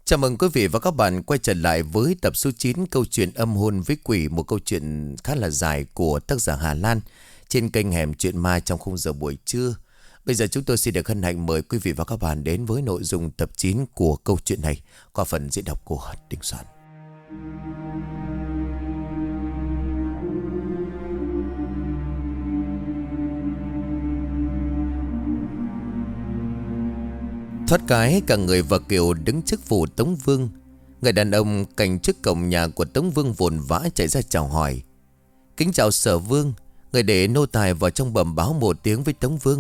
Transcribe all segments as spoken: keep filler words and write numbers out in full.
Chào mừng quý vị và các bạn quay trở lại với tập số chín câu chuyện Âm hồn với quỷ, một câu chuyện khá là dài của tác giả Hà Lan trên kênh Hẻm Chuyện Ma trong khung giờ buổi trưa. Bây giờ chúng tôi xin được hân hạnh mời quý vị và các bạn đến với nội dung tập chín của câu chuyện này qua phần diễn đọc của Đình Soạn. Thoát cái cả người và Kiều đứng trước phủ Tống Vương. Người đàn ông cạnh trước cổng nhà của Tống Vương vồn vã chạy ra chào hỏi. Kính chào Sở Vương. Người để nô tài vào trong bẩm báo một tiếng với Tống Vương.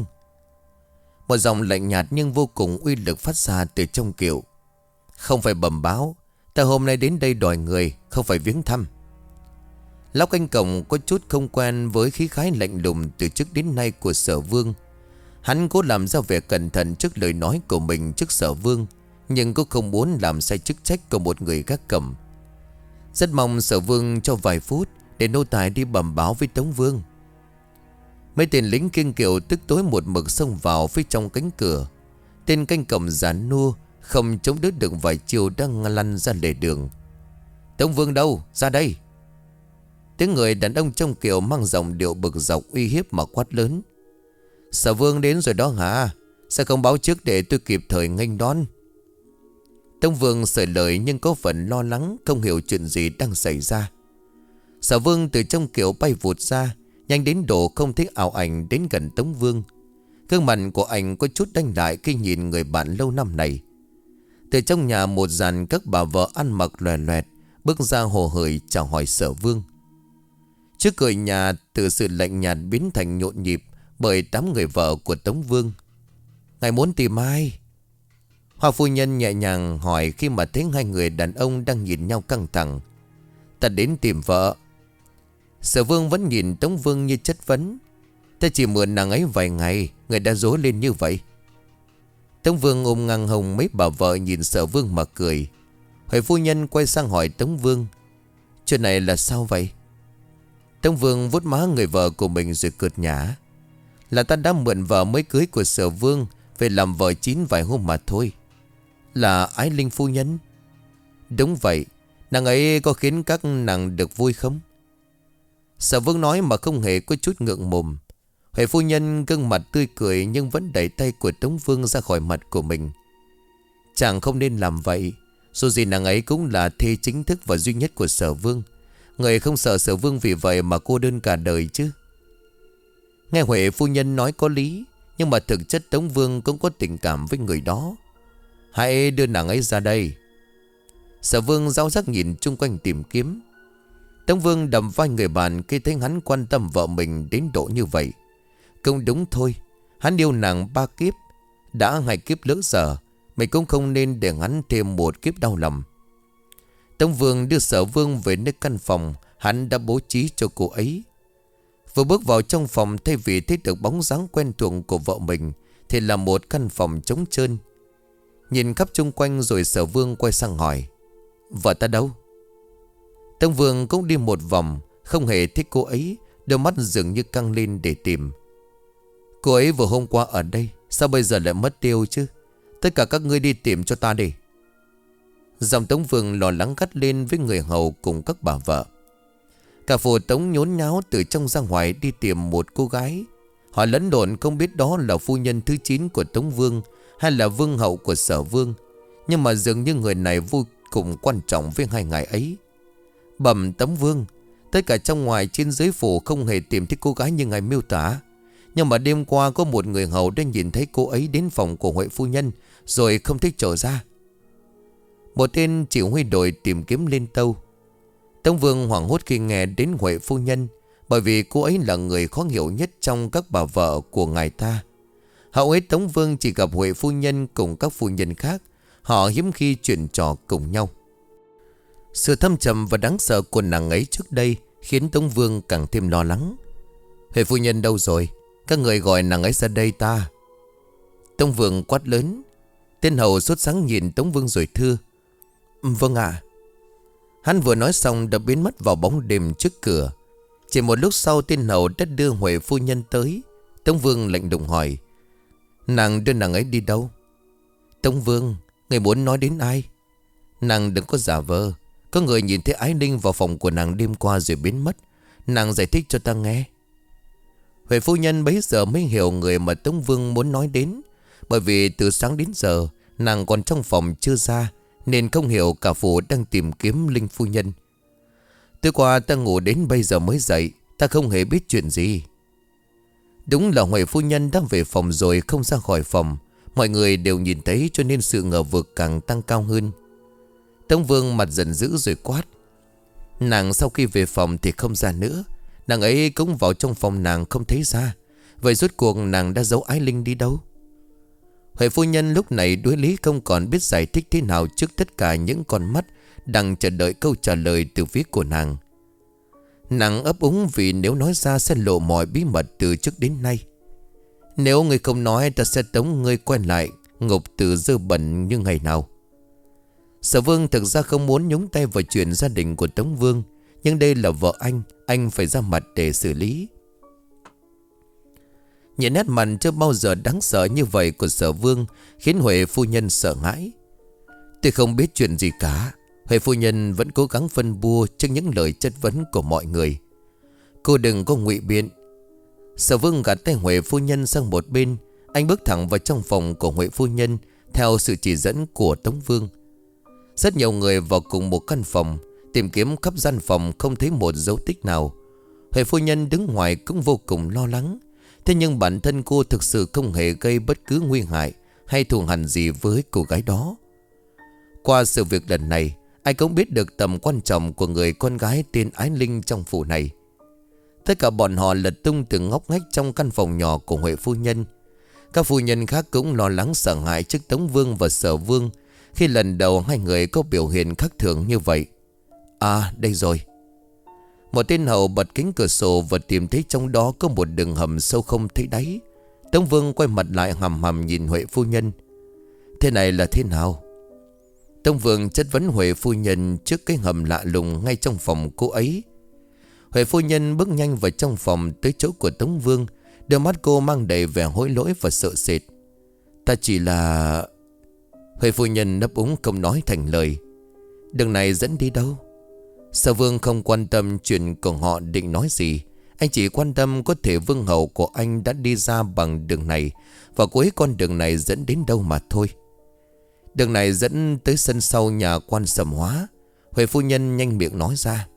Một giọng lạnh nhạt nhưng vô cùng uy lực phát ra từ trong Kiều. Không phải bẩm báo, ta hôm nay đến đây đòi người, không phải viếng thăm. Lão canh cổng có chút không quen với khí khái lạnh lùng từ trước đến nay của Sở Vương. Hắn cố làm ra vẻ cẩn thận trước lời nói của mình trước Sở Vương, nhưng cũng không muốn làm sai chức trách của một người gác cổng. Rất mong Sở Vương cho vài phút để nô tài đi bẩm báo với Tống Vương. Mấy tên lính kiêng kiệu tức tối một mực xông vào phía trong cánh cửa. Tên canh cổng giàn nua không chống đỡ được vài chiều đang lăn ra lề đường. Tống Vương đâu? Ra đây! Tiếng người đàn ông trong kiệu mang giọng điệu bực dọc uy hiếp mà quát lớn. Sở Vương đến rồi đó hả? Sao không báo trước để tôi kịp thời nghênh đón? Tống Vương sởi lời nhưng có phần lo lắng, không hiểu chuyện gì đang xảy ra. Sở Vương từ trong kiệu bay vụt ra, nhanh đến độ không thấy ảo ảnh đến gần Tống Vương. Gương mặt của anh có chút đanh lại khi nhìn người bạn lâu năm này. Từ trong nhà một dàn các bà vợ ăn mặc loè loẹt bước ra hồ hởi chào hỏi Sở Vương. Trước cửa nhà từ sự lạnh nhạt biến thành nhộn nhịp bởi đám người vợ của Tống Vương. Ngài muốn tìm ai? Hoa phu nhân nhẹ nhàng hỏi khi mà thấy hai người đàn ông đang nhìn nhau căng thẳng. Ta đến tìm vợ. Sở Vương vẫn nhìn Tống Vương như chất vấn. Ta chỉ mượn nàng ấy vài ngày, người đã dối lên như vậy. Tống Vương ôm ngang hồng mấy bà vợ nhìn Sở Vương mà cười. Huệ phu nhân quay sang hỏi Tống Vương. Chuyện này là sao vậy? Tống Vương vuốt má người vợ của mình rồi cợt nhả. Là ta đã mượn vợ mới cưới của Sở Vương về làm vợ chín vài hôm mà thôi. Là Ái Linh phu nhân? Đúng vậy. Nàng ấy có khiến các nàng được vui không? Sở Vương nói mà không hề có chút ngượng mồm. Huệ phu nhân gương mặt tươi cười nhưng vẫn đẩy tay của Tống Vương ra khỏi mặt của mình. Chàng không nên làm vậy. Dù gì nàng ấy cũng là thê chính thức và duy nhất của Sở Vương. Người không sợ Sở Vương vì vậy mà cô đơn cả đời chứ. Nghe Huệ phu nhân nói có lý, nhưng mà thực chất Tống Vương cũng có tình cảm với người đó. Hãy đưa nàng ấy ra đây. Sở Vương rao rắc nhìn chung quanh tìm kiếm. Tống Vương đầm vai người bạn khi thấy hắn quan tâm vợ mình đến độ như vậy. Cũng đúng thôi, hắn yêu nàng ba kiếp, đã hai kiếp lỡ giờ, mình cũng không nên để hắn thêm một kiếp đau lòng. Tống Vương đưa Sở Vương về nơi căn phòng hắn đã bố trí cho cô ấy. Vừa bước vào trong phòng, thay vì thấy được bóng dáng quen thuộc của vợ mình thì là một căn phòng trống trơn. Nhìn khắp chung quanh rồi Sở Vương quay sang hỏi. Vợ ta đâu? Tống Vương cũng đi một vòng, không hề thích cô ấy, đôi mắt dường như căng lên để tìm. Cô ấy vừa hôm qua ở đây, sao bây giờ lại mất tiêu chứ? Tất cả các ngươi đi tìm cho ta đi. Giọng Tống Vương lo lắng gắt lên với người hầu cùng các bà vợ. Cả phủ Tống nhốn nháo từ trong ra ngoài đi tìm một cô gái. Họ lẫn lộn không biết đó là phu nhân thứ chín của Tống Vương hay là vương hậu của Sở Vương. Nhưng mà dường như người này vô cùng quan trọng với hai ngài ấy. Bẩm Tống Vương, tất cả trong ngoài trên dưới phủ không hề tìm thấy cô gái như ngài miêu tả. Nhưng mà đêm qua có một người hầu đã nhìn thấy cô ấy đến phòng của Huệ phu nhân rồi không thích trở ra. Một tên chỉ huy đội tìm kiếm lên tâu. Tống Vương hoảng hốt khi nghe đến Huệ phu nhân, bởi vì cô ấy là người khó hiểu nhất trong các bà vợ của ngài ta. Hầu hết Tống Vương chỉ gặp Huệ phu nhân cùng các phu nhân khác. Họ hiếm khi chuyện trò cùng nhau. Sự thâm trầm và đáng sợ của nàng ấy trước đây khiến Tống Vương càng thêm lo lắng. Huệ phu nhân đâu rồi? Các người gọi nàng ấy ra đây ta. Tống Vương quát lớn. Tên hầu sốt sáng nhìn Tống Vương rồi thưa. Vâng ạ. Hắn vừa nói xong đã biến mất vào bóng đêm trước cửa. Chỉ một lúc sau tên hầu đã đưa Huệ phu nhân tới. Tống Vương lạnh lùng hỏi. Nàng đưa nàng ấy đi đâu? Tống Vương, người muốn nói đến ai? Nàng đừng có giả vờ. Có người nhìn thấy Ái Linh vào phòng của nàng đêm qua rồi biến mất. Nàng giải thích cho ta nghe. Huệ phu nhân bấy giờ mới hiểu người mà Tống Vương muốn nói đến. Bởi vì từ sáng đến giờ nàng còn trong phòng chưa ra, nên không hiểu cả phủ đang tìm kiếm Linh phu nhân. Tối qua ta ngủ đến bây giờ mới dậy, ta không hề biết chuyện gì. Đúng là Huệ phu nhân đang về phòng rồi không ra khỏi phòng. Mọi người đều nhìn thấy cho nên sự ngờ vực càng tăng cao hơn. Tống Vương mặt giận dữ rồi quát. Nàng sau khi về phòng thì không ra nữa. Nàng ấy cũng vào trong phòng nàng không thấy ra. Vậy rốt cuộc nàng đã giấu Ái Linh đi đâu? Huệ phu nhân lúc này đối lý không còn biết giải thích thế nào trước tất cả những con mắt đang chờ đợi câu trả lời từ phía của nàng. Nàng ấp úng vì nếu nói ra sẽ lộ mọi bí mật từ trước đến nay. Nếu ngươi không nói, ta sẽ tống ngươi quay lại ngục từ dơ bẩn như ngày nào. Sở Vương thực ra không muốn nhúng tay vào chuyện gia đình của Tống Vương, nhưng đây là vợ anh, anh phải ra mặt để xử lý. Nhìn nét mặt chưa bao giờ đáng sợ như vậy của Sở Vương khiến Huệ phu nhân sợ hãi. Tôi không biết chuyện gì cả. Huệ phu nhân vẫn cố gắng phân bua trước những lời chất vấn của mọi người. Cô đừng có ngụy biện. Sở Vương gạt tay Huệ phu nhân sang một bên. Anh bước thẳng vào trong phòng của Huệ phu nhân theo sự chỉ dẫn của Tống Vương. Rất nhiều người vào cùng một căn phòng, tìm kiếm khắp gian phòng không thấy một dấu tích nào. Huệ phu nhân đứng ngoài cũng vô cùng lo lắng. Thế nhưng bản thân cô thực sự không hề gây bất cứ nguy hại hay thù hằn gì với cô gái đó. Qua sự việc lần này, ai cũng biết được tầm quan trọng của người con gái tên Ái Linh trong phủ này. Tất cả bọn họ lật tung từng ngóc ngách trong căn phòng nhỏ của Huệ phu nhân. Các phu nhân khác cũng lo lắng sợ hãi trước Tống Vương và Sở Vương khi lần đầu hai người có biểu hiện khác thường như vậy. À, đây rồi. Một tên hầu bật kính cửa sổ và tìm thấy trong đó có một đường hầm sâu không thấy đáy. Tống Vương quay mặt lại hầm hầm nhìn Huệ phu nhân. Thế này là thế nào? Tống Vương chất vấn Huệ phu nhân trước cái hầm lạ lùng ngay trong phòng cô ấy. Huệ phu nhân bước nhanh vào trong phòng tới chỗ của Tống Vương. Đôi mắt cô mang đầy vẻ hối lỗi và sợ sệt. Ta chỉ là... Huệ phu nhân nấp úng không nói thành lời. Đường này dẫn đi đâu? Sở Vương không quan tâm chuyện của họ định nói gì. Anh chỉ quan tâm có thể vương hậu của anh đã đi ra bằng đường này, và cuối con đường này dẫn đến đâu mà thôi. Đường này dẫn tới sân sau nhà quan Sầm Hóa. Huệ phu nhân nhanh miệng nói ra.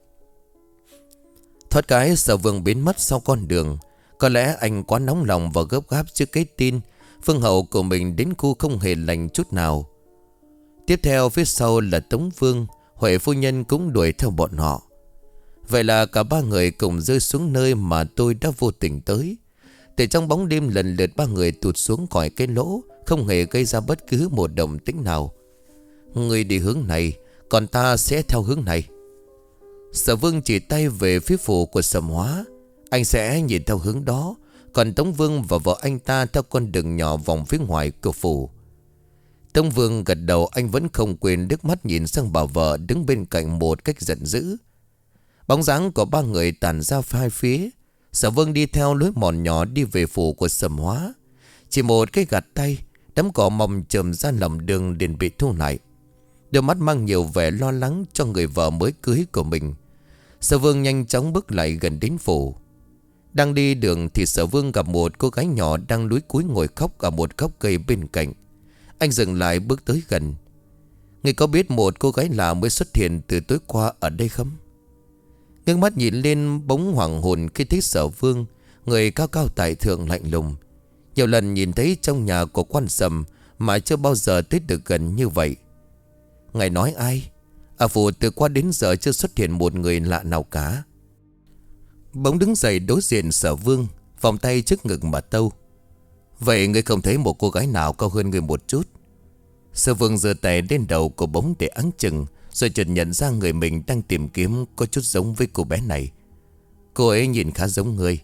Thoát cái Sở Vương biến mất sau con đường. Có lẽ anh quá nóng lòng và gấp gáp trước cái tin vương hậu của mình đến khu không hề lành chút nào. Tiếp theo phía sau là Tống Vương. Huệ phu nhân cũng đuổi theo bọn họ. Vậy là cả ba người cùng rơi xuống nơi mà tôi đã vô tình tới. Từ trong bóng đêm lần lượt ba người tụt xuống khỏi cái lỗ, không hề gây ra bất cứ một động tĩnh nào. Người đi hướng này, còn ta sẽ theo hướng này. Sở Vương chỉ tay về phía phủ của Sầm Hóa. Anh sẽ nhìn theo hướng đó, còn Tống Vương và vợ anh ta theo con đường nhỏ vòng phía ngoài cửa phủ. Tống Vương gật đầu, anh vẫn không quên nước mắt nhìn sang bà vợ đứng bên cạnh một cách giận dữ. Bóng dáng của ba người tàn ra hai phía. Sở Vương đi theo lối mòn nhỏ đi về phủ của Sầm Hóa. Chỉ một cái gạt tay, đám cỏ mọc chồm ra lòng đường liền bị thu lại. Đôi mắt mang nhiều vẻ lo lắng cho người vợ mới cưới của mình. Sở Vương nhanh chóng bước lại gần đến phủ. Đang đi đường thì Sở Vương gặp một cô gái nhỏ đang lúi cúi ngồi khóc ở một gốc cây bên cạnh. Anh dừng lại bước tới gần. Người có biết một cô gái lạ mới xuất hiện từ tối qua ở đây không? Ngước mắt nhìn lên bóng hoàng hồn khi thấy Sở Vương, người cao cao tại thượng lạnh lùng. Nhiều lần nhìn thấy trong nhà của quan Sầm mà chưa bao giờ tới được gần như vậy. Ngài nói ai? Ở phủ từ qua đến giờ chưa xuất hiện một người lạ nào cả. Bỗng đứng dậy đối diện Sở Vương, vòng tay trước ngực mà tâu. Vậy ngươi không thấy một cô gái nào cao hơn người một chút? Sở Vương giơ tay lên đầu của bóng để áng chừng, rồi chợt nhận ra người mình đang tìm kiếm có chút giống với cô bé này. Cô ấy nhìn khá giống người.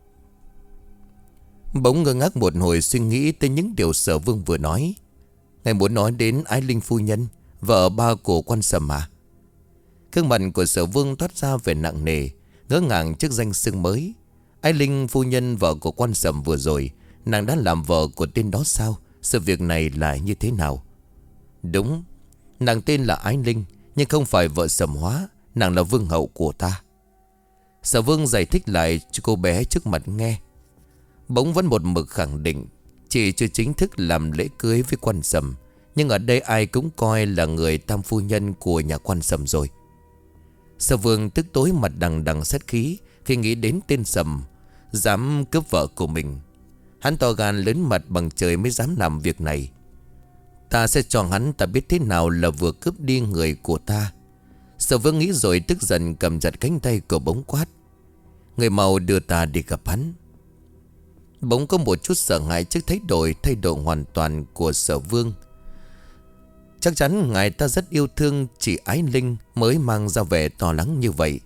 Bỗng ngơ ngác một hồi suy nghĩ tới những điều Sở Vương vừa nói. Ngài muốn nói đến Ái Linh phu nhân, vợ ba của quan Sầm à? Gương mặt của Sở Vương toát ra vẻ nặng nề, ngỡ ngàng trước danh xưng mới. Ái Linh phu nhân vợ của quan Sầm vừa rồi, nàng đã làm vợ của tên đó sao? Sự việc này là như thế nào? Đúng, Nàng tên là Ái Linh, nhưng không phải vợ Sầm Hóa. Nàng là vương hậu của ta. Sở Vương giải thích lại cho cô bé trước mặt nghe. Bỗng vẫn một mực khẳng định chỉ chưa chính thức làm lễ cưới với quan Sầm, nhưng ở đây ai cũng coi là người tam phu nhân của nhà quan Sầm rồi. Sở Vương tức tối mặt đằng đằng sát khí khi nghĩ đến tên Sầm dám cướp vợ của mình. Hắn to gan lớn mặt bằng trời mới dám làm việc này. Ta sẽ cho hắn ta biết thế nào là vừa cướp đi người của ta. Sở Vương nghĩ rồi tức giận cầm chặt cánh tay của Bống quát. Người mau đưa ta đi gặp hắn. Bống có một chút sợ hãi trước thái độ thay đổi hoàn toàn của Sở Vương. Chắc chắn ngài ta rất yêu thương chị Ái Linh mới mang ra vẻ to lắng như vậy.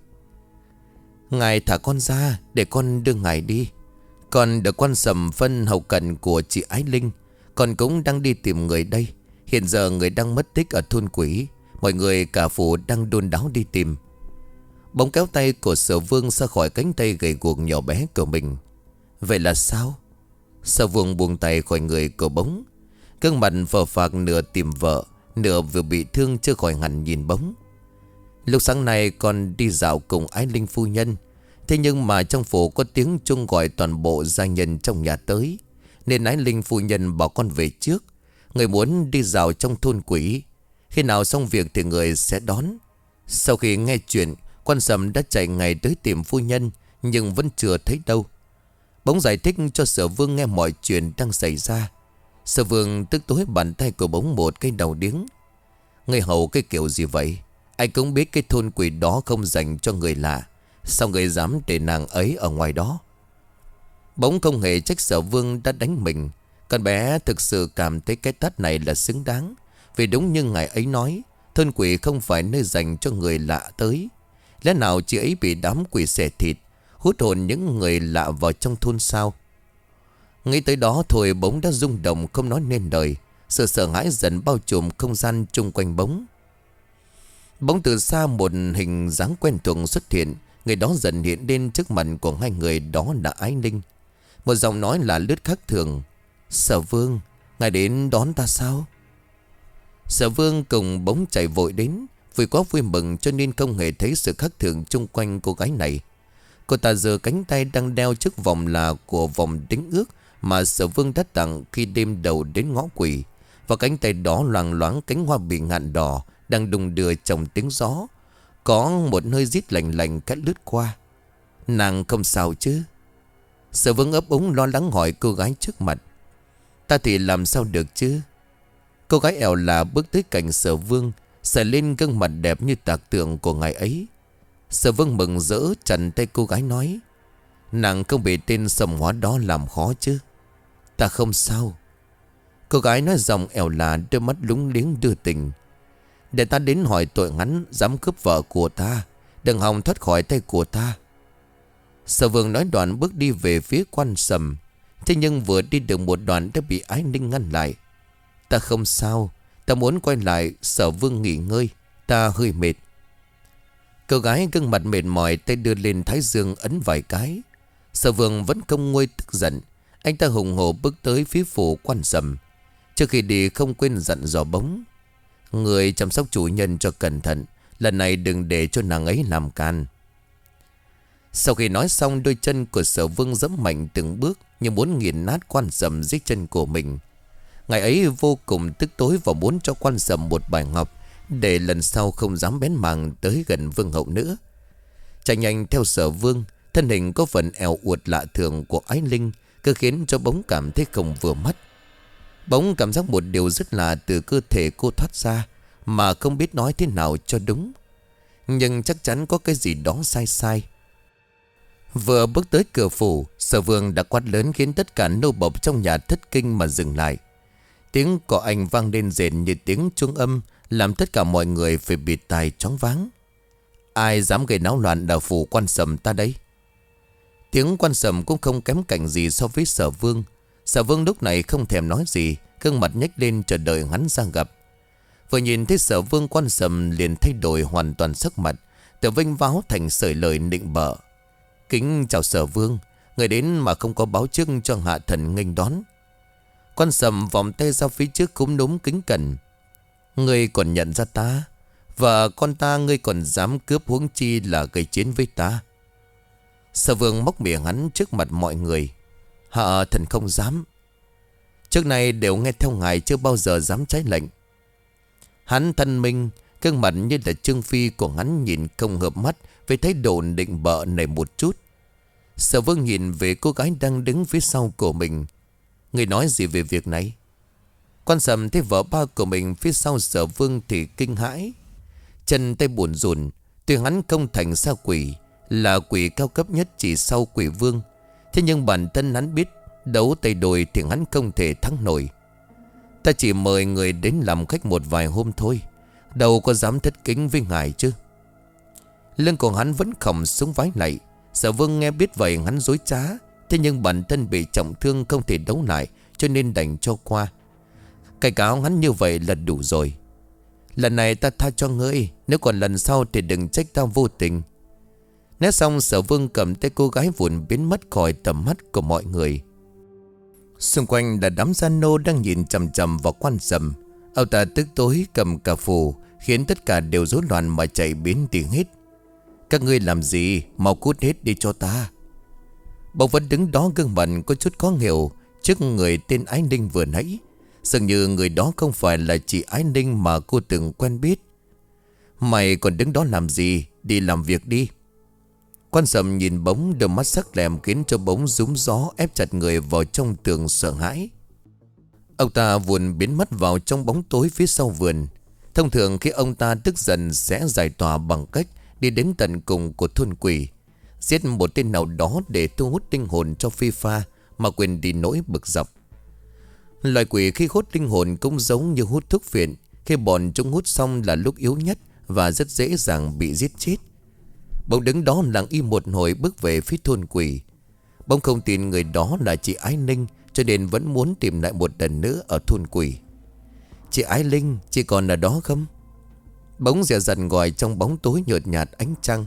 Ngài thả con ra để con đưa ngài đi. Còn được quan Sầm phân hậu cận của chị Ái Linh, con cũng đang đi tìm người đây. Hiện giờ người đang mất tích ở thôn Quỷ. Mọi người cả phủ đang đôn đáo đi tìm. Bóng kéo tay của Sở Vương ra khỏi cánh tay gầy guộc nhỏ bé của mình. Vậy là sao? Sở Vương buông tay khỏi người của Bóng. Gương mặt phờ phạc nửa tìm vợ, nửa vừa bị thương chưa khỏi hẳn nhìn Bóng. Lúc sáng nay con đi dạo cùng Ái Linh phu nhân. Thế nhưng mà trong phủ có tiếng chuông gọi toàn bộ gia nhân trong nhà tới, nên Ái Linh phu nhân bảo con về trước. Người muốn đi dạo trong thôn Quỷ. Khi nào xong việc thì người sẽ đón. Sau khi nghe chuyện, quan Sầm đã chạy ngay tới tìm phu nhân, nhưng vẫn chưa thấy đâu. Bóng giải thích cho Sở Vương nghe mọi chuyện đang xảy ra. Sở Vương tức tối bàn tay của Bóng một cái đầu điếng. Người hầu cái kiểu gì vậy? Anh cũng biết cái thôn Quỷ đó không dành cho người lạ. Sao người dám để nàng ấy ở ngoài đó? Bóng không hề trách Sở Vương đã đánh mình. Con bé thực sự cảm thấy cái tát này là xứng đáng. Vì đúng như ngài ấy nói, thôn Quỷ không phải nơi dành cho người lạ tới. Lẽ nào chị ấy bị đám quỷ xẻ thịt, hút hồn những người lạ vào trong thôn sao? Nghĩ tới đó thôi Bóng đã rung động không nói nên lời. Sự sợ hãi dần bao trùm không gian chung quanh Bóng. Bóng từ xa một hình dáng quen thuộc xuất hiện. Người đó dần hiện lên trước mặt của hai người, đó là Ái Linh. Một giọng nói là lướt khác thường. Sở Vương, ngài đến đón ta sao? Sở Vương cùng Bóng chạy vội đến. Vì quá vui mừng cho nên không hề thấy sự khác thường chung quanh cô gái này. Cô ta giơ cánh tay đang đeo chiếc vòng là của vòng đính ước mà Sở Vương đã tặng khi đêm đầu đến ngõ Quỷ. Và cánh tay đó loàng loáng cánh hoa bị ngạn đỏ đang đung đưa trong tiếng gió. Có một hơi rít lạnh lạnh cắt lướt qua. Nàng không sao chứ? Sở Vương ấp úng lo lắng hỏi cô gái trước mặt. Ta thì làm sao được chứ? Cô gái ẻo là bước tới cạnh Sở Vương, sờ lên gương mặt đẹp như tạc tượng của ngài ấy. Sở Vương mừng rỡ chặn tay cô gái nói. Nàng không bị tên Sầm Hóa đó làm khó chứ? Ta không sao. Cô gái nói giọng ẻo là, đôi mắt lúng liếng đưa tình. Để ta đến hỏi tội hắn dám cướp vợ của ta, đừng hòng thoát khỏi tay của ta. Sở Vương nói đoạn bước đi về phía quan Sầm. Thế nhưng vừa đi được một đoạn đã bị Ái Linh ngăn lại. Ta không sao, ta muốn quay lại Sở Vương nghỉ ngơi, ta hơi mệt. Cô gái gương mặt mệt mỏi, tay đưa lên thái dương ấn vài cái. Sở Vương vẫn không nguôi tức giận. Anh ta hùng hổ bước tới phía phủ quan Sầm. Trước khi đi không quên dặn dò Bóng. Người chăm sóc chủ nhân cho cẩn thận, lần này đừng để cho nàng ấy làm can. Sau khi nói xong, đôi chân của Sở Vương giẫm mạnh từng bước như muốn nghiền nát quan Sầm dưới chân của mình. Ngày ấy vô cùng tức tối và muốn cho quan Sầm một bài học, để lần sau không dám bén mảng tới gần vương hậu nữa. Chạy nhanh theo Sở Vương, thân hình có phần eo uột lạ thường của Ái Linh cứ khiến cho Bóng cảm thấy không vừa mắt. Bóng cảm giác một điều rất lạ từ cơ thể cô thoát ra, mà không biết nói thế nào cho đúng. Nhưng chắc chắn có cái gì đó sai sai. Vừa bước tới cửa phủ, Sở Vương đã quát lớn khiến tất cả nô bộc trong nhà thất kinh mà dừng lại. Tiếng cỏ anh vang lên rền như tiếng chuông âm, làm tất cả mọi người phải bịt tai choáng váng. Ai dám gây náo loạn ở phủ quan Sầm ta đấy? Tiếng quan Sầm cũng không kém cạnh gì so với Sở Vương. Sở Vương lúc này không thèm nói gì, gương mặt nhếch lên chờ đợi hắn ra gặp. Vừa nhìn thấy Sở Vương, quan Sầm liền thay đổi hoàn toàn sắc mặt, từ vênh váo thành sởi lời nịnh bợ. Kính chào Sở Vương, người đến mà không có báo trước cho hạ thần nghênh đón. Quan Sầm vòng tay ra phía trước cúm núm kính cẩn. Ngươi còn nhận ra ta? Và con ta ngươi còn dám cướp, huống chi là gây chiến với ta. Sở Vương móc miệng hắn trước mặt mọi người. Hạ thần không dám. Trước này đều nghe theo ngài, chưa bao giờ dám trái lệnh. Hắn thân minh, gương mặt như là Trương Phi của hắn nhìn không hợp mắt với thái độ định bợ này một chút. Sở Vương nhìn về cô gái đang đứng phía sau của mình. Người nói gì về việc này? Quan Sầm thấy vợ ba của mình phía sau Sở Vương thì kinh hãi. Chân tay buồn rùn. Tuy hắn không thành sao quỷ, là quỷ cao cấp nhất chỉ sau quỷ vương, thế nhưng bản thân hắn biết đấu tay đôi thì hắn không thể thắng nổi. Ta chỉ mời người đến làm khách một vài hôm thôi, đâu có dám thất kính với ngài chứ. Lưng của hắn vẫn khom xuống vái lạy. Sở Vương nghe biết vậy hắn dối trá, thế nhưng bản thân bị trọng thương không thể đấu lại, cho nên đành cho qua. Cảnh cáo hắn như vậy là đủ rồi. Lần này ta tha cho ngươi, nếu còn lần sau thì đừng trách ta vô tình. Nói xong Sở Vương cầm tay cô gái vụn biến mất khỏi tầm mắt của mọi người. Xung quanh là đám gia nô đang nhìn chằm chằm vào Quan Sầm. Ông ta tức tối cầm cà phù, khiến tất cả đều rối loạn mà chạy biến tiếng hết. Các ngươi làm gì? Mau cút hết đi cho ta. Bỗng vẫn đứng đó gương mặt có chút khó hiểu trước người tên Ái Ninh vừa nãy. Dường như người đó không phải là chị Ái Ninh mà cô từng quen biết. Mày còn đứng đó làm gì? Đi làm việc đi. Quan Sầm nhìn Bóng, đôi mắt sắc lẹm khiến cho Bóng rúm gió ép chặt người vào trong tường sợ hãi. Ông ta vụn biến mất vào trong bóng tối phía sau vườn. Thông thường khi ông ta tức giận sẽ giải tỏa bằng cách đi đến tận cùng của thôn quỷ, giết một tên nào đó để thu hút linh hồn cho phi pha mà quên đi nỗi bực dọc. Loài quỷ khi hút linh hồn cũng giống như hút thuốc phiện. Khi bọn chúng hút xong là lúc yếu nhất và rất dễ dàng bị giết chết. Bỗng đứng đó lặng im một hồi bước về phía thôn quỷ. Bỗng không tin người đó là chị Ái Ninh, cho nên vẫn muốn tìm lại một lần nữa ở thôn quỷ. Chị Ái Linh, chị còn ở đó không? Bỗng dè dặt gọi trong bóng tối nhợt nhạt ánh trăng.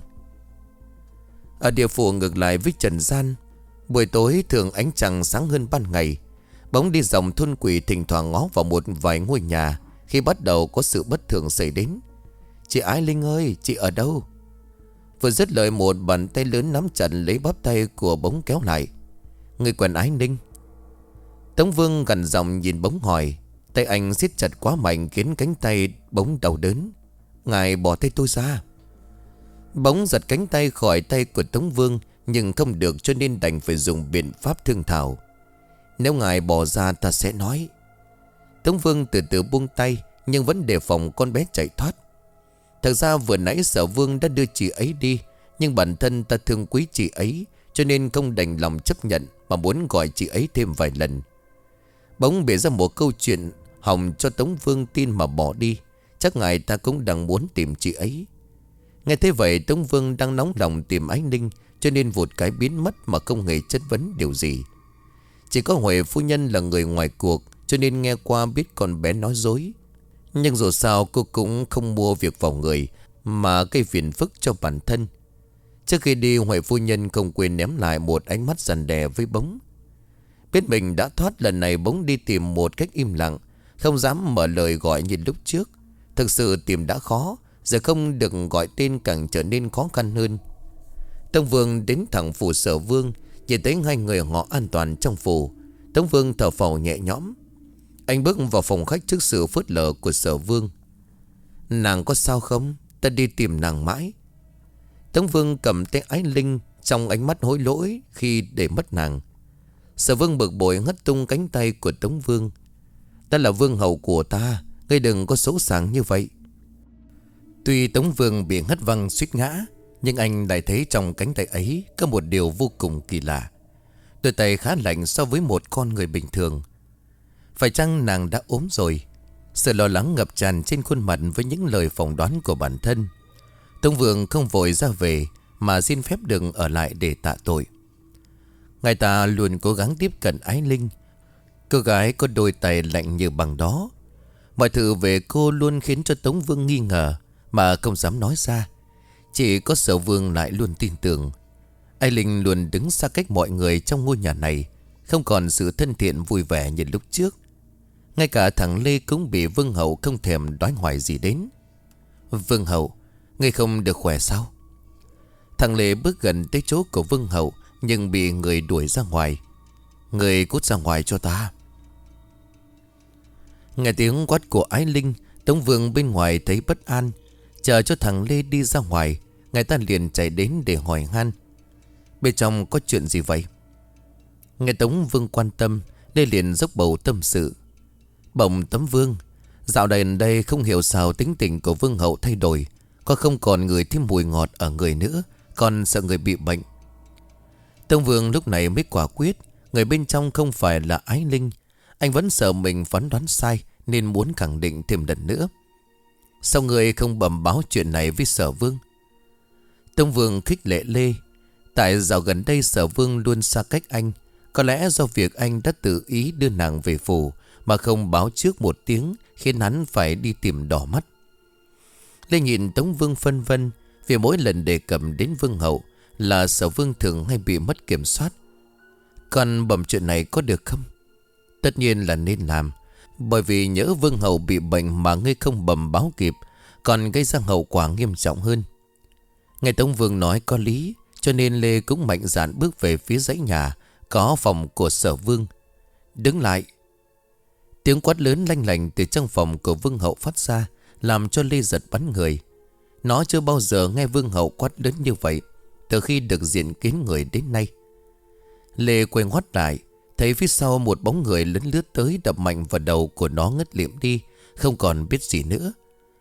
Ở địa phủ ngược lại với trần gian, buổi tối thường ánh trăng sáng hơn ban ngày. Bỗng đi dòng thôn quỷ thỉnh thoảng ngó vào một vài ngôi nhà khi bắt đầu có sự bất thường xảy đến. Chị Ái Linh ơi, chị ở đâu? Vừa dứt lời một bàn tay lớn nắm chặt lấy bắp tay của Bóng kéo lại. Người quen Ái Ninh? Tống Vương gần giọng nhìn Bóng hỏi. Tay anh siết chặt quá mạnh khiến cánh tay Bóng đau đớn. Ngài bỏ tay tôi ra. Bóng giật cánh tay khỏi tay của Tống Vương, nhưng không được cho nên đành phải dùng biện pháp thương thảo. Nếu ngài bỏ ra ta sẽ nói. Tống Vương từ từ buông tay, nhưng vẫn đề phòng con bé chạy thoát. Thật ra vừa nãy Sở Vương đã đưa chị ấy đi, nhưng bản thân ta thương quý chị ấy, cho nên không đành lòng chấp nhận mà muốn gọi chị ấy thêm vài lần. Bỗng bể ra một câu chuyện hòng cho Tống Vương tin mà bỏ đi. Chắc ngài ta cũng đang muốn tìm chị ấy. Nghe thế vậy Tống Vương đang nóng lòng tìm Ái Ninh, cho nên vụt cái biến mất mà không hề chất vấn điều gì. Chỉ có Huệ phu nhân là người ngoài cuộc, cho nên nghe qua biết con bé nói dối. Nhưng dù sao cô cũng không mua việc vào người mà gây phiền phức cho bản thân. Trước khi đi, Huệ phu nhân không quên ném lại một ánh mắt rằn đè với Bóng. Biết mình đã thoát, lần này Bóng đi tìm một cách im lặng, không dám mở lời gọi như lúc trước. Thực sự tìm đã khó, giờ không được gọi tên càng trở nên khó khăn hơn. Tống Vương đến thẳng phủ Sở Vương, nhìn thấy hai người họ an toàn trong phủ. Tống Vương thở phào nhẹ nhõm. Anh bước vào phòng khách trước sự phớt lờ của Sở Vương. Nàng có sao không? Ta đi tìm nàng mãi. Tống Vương cầm tay Ái Linh, trong ánh mắt hối lỗi khi để mất nàng. Sở Vương bực bội hất tung cánh tay của Tống Vương. Ta là vương hậu của ta, ngươi đừng có xấu sáng như vậy. Tuy Tống Vương bị hất văng suýt ngã, nhưng anh lại thấy trong cánh tay ấy có một điều vô cùng kỳ lạ. Đôi tay khá lạnh so với một con người bình thường. Phải chăng nàng đã ốm rồi? Sự lo lắng ngập tràn trên khuôn mặt với những lời phỏng đoán của bản thân. Tống Vương không vội ra về mà xin phép đừng ở lại để tạ tội. Ngài ta luôn cố gắng tiếp cận Ái Linh. Cô gái có đôi tay lạnh như bằng đó. Mọi thứ về cô luôn khiến cho Tống Vương nghi ngờ mà không dám nói ra. Chỉ có Sở Vương lại luôn tin tưởng. Ái Linh luôn đứng xa cách mọi người trong ngôi nhà này, không còn sự thân thiện vui vẻ như lúc trước. Ngay cả thằng Lê cũng bị Vương Hậu không thèm đoái hoài gì đến. Vương Hậu, ngươi không được khỏe sao? Thằng Lê bước gần tới chỗ của Vương Hậu, nhưng bị người đuổi ra ngoài. Người cút ra ngoài cho ta. Nghe tiếng quát của Ái Linh, Tống Vương bên ngoài thấy bất an. Chờ cho thằng Lê đi ra ngoài, người ta liền chạy đến để hỏi han. Bên trong có chuyện gì vậy? Nghe Tống Vương quan tâm, Lê liền dốc bầu tâm sự. Bẩm Tống Vương, dạo này đây không hiểu sao tính tình của Vương Hậu thay đổi. Có không còn người thêm mùi ngọt ở người nữa, còn sợ người bị bệnh. Tống Vương lúc này mới quả quyết, người bên trong không phải là Ái Linh. Anh vẫn sợ mình phán đoán sai, nên muốn khẳng định thêm lần nữa. Sao người không bẩm báo chuyện này với Sở Vương? Tống Vương khích lệ Lê. Tại dạo gần đây Sở Vương luôn xa cách anh. Có lẽ do việc anh đã tự ý đưa nàng về phủ, mà không báo trước một tiếng, khiến hắn phải đi tìm đỏ mắt. Lê nhìn Tống Vương phân vân, vì mỗi lần đề cập đến Vương Hậu là Sở Vương thường hay bị mất kiểm soát. Còn bẩm chuyện này có được không? Tất nhiên là nên làm, bởi vì nhỡ Vương Hậu bị bệnh mà ngươi không bẩm báo kịp, còn gây ra hậu quả nghiêm trọng hơn. Nghe Tống Vương nói có lý, cho nên Lê cũng mạnh dạn bước về phía dãy nhà có phòng của Sở Vương. Đứng lại! Tiếng quát lớn lanh lành từ trong phòng của Vương Hậu phát ra, làm cho Lê giật bắn người. Nó chưa bao giờ nghe Vương Hậu quát lớn như vậy từ khi được diện kiến người đến nay. Lê quay ngoắt lại, thấy phía sau một bóng người lấn lướt tới, đập mạnh vào đầu của nó ngất liệm đi, không còn biết gì nữa.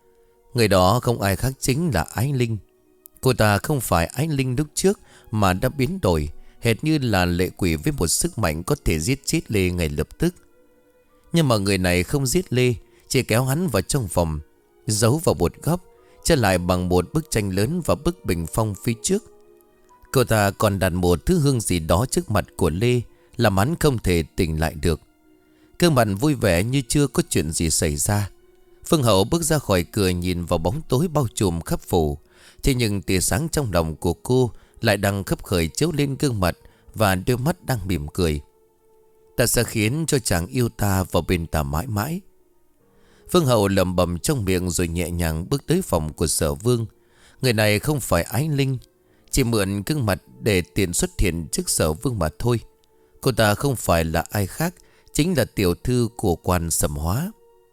Người đó không ai khác chính là Ái Linh. Cô ta không phải Ái Linh lúc trước, mà đã biến đổi, hệt như là lệ quỷ với một sức mạnh có thể giết chết Lê ngay lập tức. Nhưng mà người này không giết Lê, chỉ kéo hắn vào trong phòng, giấu vào một góc, che lại bằng một bức tranh lớn và bức bình phong phía trước. Cô ta còn đặt một thứ hương gì đó trước mặt của Lê, làm hắn không thể tỉnh lại được. Cơ mặt vui vẻ như chưa có chuyện gì xảy ra. Phương Hậu bước ra khỏi cửa, nhìn vào bóng tối bao trùm khắp phủ. Thế nhưng tia sáng trong lòng của cô lại đang khấp khởi chiếu lên gương mặt và đôi mắt đang mỉm cười. Ta sẽ khiến cho chàng yêu ta vào bên ta mãi mãi. Phương Hậu lẩm bẩm trong miệng rồi nhẹ nhàng bước tới phòng của Sở Vương. Người này không phải Ái Linh, chỉ mượn gương mặt để tiện xuất hiện trước Sở Vương mà thôi. Cô ta không phải là ai khác, chính là tiểu thư của quan Sầm Hóa.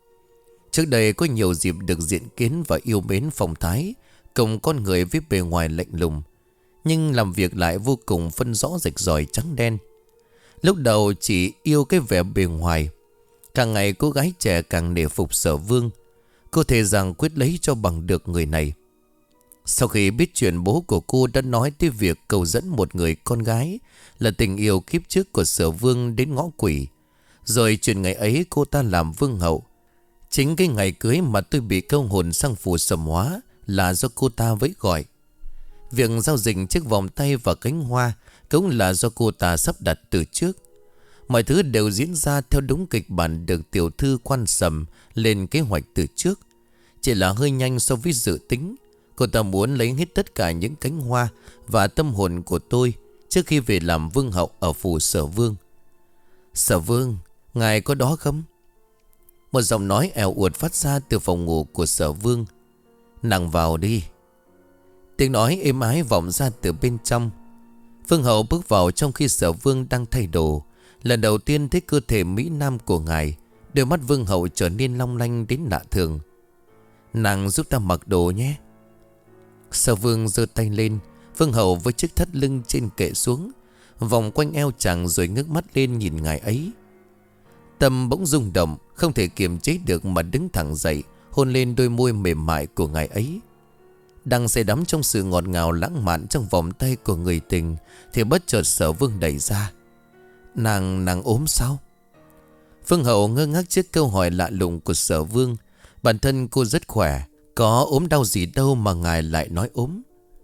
Trước đây có nhiều dịp được diện kiến và yêu mến phong thái, cùng con người với bề ngoài lạnh lùng, nhưng làm việc lại vô cùng phân rõ rạch ròi trắng đen. Lúc đầu chỉ yêu cái vẻ bề ngoài, càng ngày cô gái trẻ càng nể phục Sở Vương. Cô thề rằng quyết lấy cho bằng được người này. Sau khi biết chuyện bố của cô đã nói tới việc cầu dẫn một người con gái là tình yêu kiếp trước của Sở Vương đến ngõ quỷ, rồi chuyện ngày ấy cô ta làm vương hậu. Chính cái ngày cưới mà tôi bị câu hồn sang phủ Sầm Hóa là do cô ta vẫy gọi. Việc giao dịch chiếc vòng tay và cánh hoa cũng là do cô ta sắp đặt từ trước. Mọi thứ đều diễn ra theo đúng kịch bản được tiểu thư quan Sầm lên kế hoạch từ trước, chỉ là hơi nhanh so với dự tính. Cô ta muốn lấy hết tất cả những cánh hoa và tâm hồn của tôi trước khi về làm vương hậu ở phủ Sở Vương. Sở Vương, ngài có đó không? Một giọng nói ẻo uột phát ra từ phòng ngủ của Sở Vương. Nàng vào đi. Tiếng nói êm ái vọng ra từ bên trong. Vương hậu bước vào trong khi Sở Vương đang thay đồ. Lần đầu tiên thấy cơ thể mỹ nam của ngài, đôi mắt vương hậu trở nên long lanh đến lạ thường. Nàng giúp ta mặc đồ nhé. Sở Vương giơ tay lên. Vương hậu với chiếc thắt lưng trên kệ xuống, vòng quanh eo chàng rồi ngước mắt lên nhìn ngài ấy. Tâm bỗng rung động, không thể kiềm chế được mà đứng thẳng dậy, hôn lên đôi môi mềm mại của ngài ấy. Đang say đắm trong sự ngọt ngào lãng mạn trong vòng tay của người tình, thì bất chợt Sở Vương đẩy ra. Nàng, nàng ốm sao? Vương hậu ngơ ngác trước câu hỏi lạ lùng của Sở Vương. Bản thân cô rất khỏe, có ốm đau gì đâu mà ngài lại nói ốm.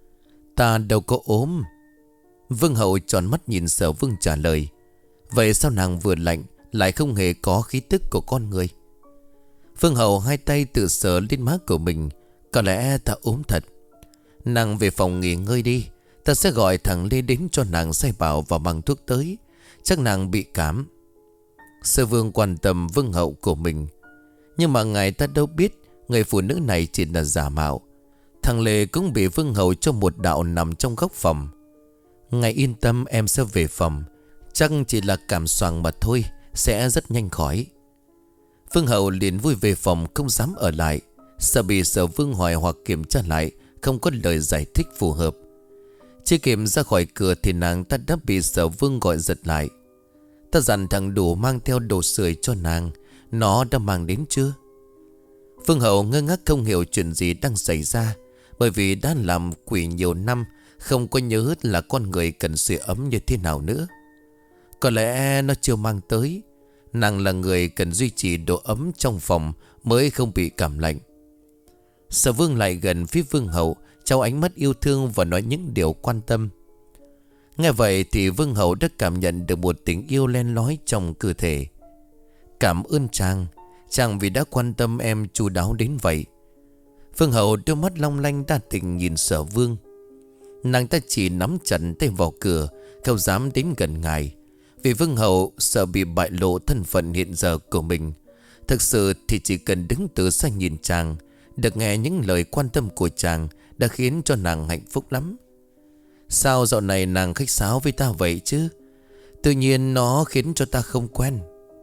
Ta đâu có ốm. Vương hậu tròn mắt nhìn Sở Vương trả lời. Vậy sao nàng vừa lạnh lại không hề có khí tức của con người? Vương hậu hai tay tự sờ lên má của mình. Có lẽ ta ốm thật. Nàng về phòng nghỉ ngơi đi, ta sẽ gọi thằng Lê đến cho nàng sai bảo và mang thuốc tới. Chắc nàng bị cảm. Sở Vương quan tâm vương hậu của mình. Nhưng mà ngài ta đâu biết người phụ nữ này chỉ là giả mạo. Thằng Lê cũng bị vương hậu cho một đạo nằm trong góc phòng. Ngài yên tâm, em sẽ về phòng. Chắc chỉ là cảm xoàng mà thôi, sẽ rất nhanh khỏi. Vương hậu liền vui về phòng, không dám ở lại, sợ bị Sở Vương hỏi hoặc kiểm tra lại, không có lời giải thích phù hợp. Chưa kịp ra khỏi cửa thì nàng ta đã bị Sở Vương gọi giật lại. Ta dặn thằng Đủ mang theo đồ sưởi cho nàng. Nó đã mang đến chưa? Vương hậu ngơ ngác không hiểu chuyện gì đang xảy ra. Bởi vì đã làm quỷ nhiều năm, không có nhớ là con người cần sưởi ấm như thế nào nữa. Có lẽ nó chưa mang tới. Nàng là người cần duy trì độ ấm trong phòng mới không bị cảm lạnh. Sở Vương lại gần phía vương hậu, trao ánh mắt yêu thương và nói những điều quan tâm. Nghe vậy thì vương hậu đã cảm nhận được một tình yêu len lói trong cơ thể. Cảm ơn chàng, chàng vì đã quan tâm em chu đáo đến vậy. Vương hậu đôi mắt long lanh đa tình nhìn Sở Vương. Nàng ta chỉ nắm chặt tay vào cửa, không dám đến gần ngài. Vì vương hậu sợ bị bại lộ thân phận hiện giờ của mình. Thực sự thì chỉ cần đứng từ xa nhìn chàng, được nghe những lời quan tâm của chàng đã khiến cho nàng hạnh phúc lắm. Sao dạo này nàng khách sáo với ta vậy chứ? Tự nhiên nó khiến cho ta không quen.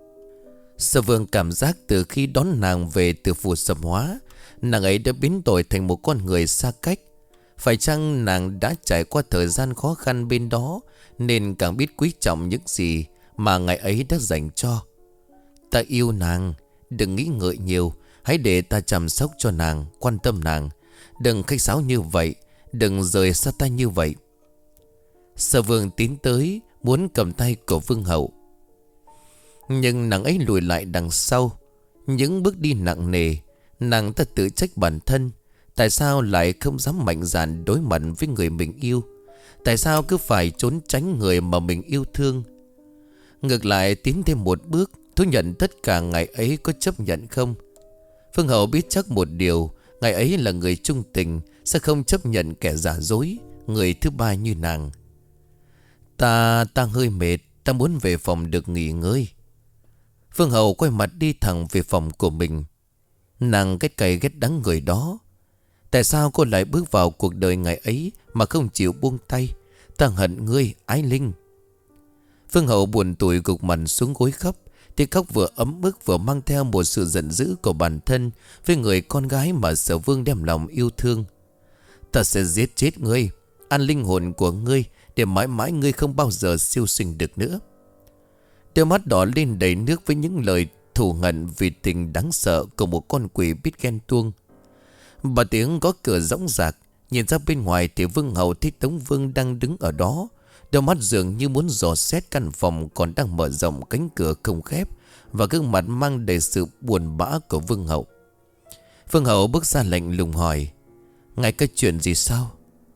Sở Vương cảm giác từ khi đón nàng về từ phủ Sầm Hóa, nàng ấy đã biến đổi thành một con người xa cách. Phải chăng nàng đã trải qua thời gian khó khăn bên đó, nên càng biết quý trọng những gì mà ngày ấy đã dành cho. Ta yêu nàng, đừng nghĩ ngợi nhiều. Hãy để ta chăm sóc cho nàng, quan tâm nàng. Đừng khách sáo như vậy, đừng rời xa ta như vậy. Sở Vương tiến tới, muốn cầm tay của vương hậu. Nhưng nàng ấy lùi lại đằng sau. Những bước đi nặng nề. Nàng ta tự trách bản thân. Tại sao lại không dám mạnh dạn đối mặt với người mình yêu? Tại sao cứ phải trốn tránh người mà mình yêu thương? Ngược lại tiến thêm một bước, thú nhận tất cả ngày ấy có chấp nhận không? Vương hậu biết chắc một điều, ngày ấy là người trung tình, sẽ không chấp nhận kẻ giả dối, người thứ ba như nàng. Ta, ta hơi mệt, ta muốn về phòng được nghỉ ngơi. Vương hậu quay mặt đi thẳng về phòng của mình. Nàng ghét cay ghét đắng người đó. Tại sao cô lại bước vào cuộc đời ngày ấy mà không chịu buông tay? Ta hận ngươi, Ái Linh. Vương hậu buồn tủi gục mặt xuống gối khóc. Tiếng khóc vừa ấm ức vừa mang theo một sự giận dữ của bản thân với người con gái mà Sở Vương đem lòng yêu thương. Ta sẽ giết chết ngươi, ăn linh hồn của ngươi, để mãi mãi ngươi không bao giờ siêu sinh được nữa. Đôi mắt đỏ lên đầy nước với những lời thù hận vì tình đáng sợ của một con quỷ biết ghen tuông. Bà tiếng có cửa rõng rạc. Nhìn ra bên ngoài thì vương hậu thấy Tống Vương đang đứng ở đó. Đôi mắt dường như muốn dò xét căn phòng còn đang mở rộng cánh cửa không khép, và gương mặt mang đầy sự buồn bã của vương hậu. Vương hậu bước ra lạnh lùng hỏi: ngài có chuyện gì sao?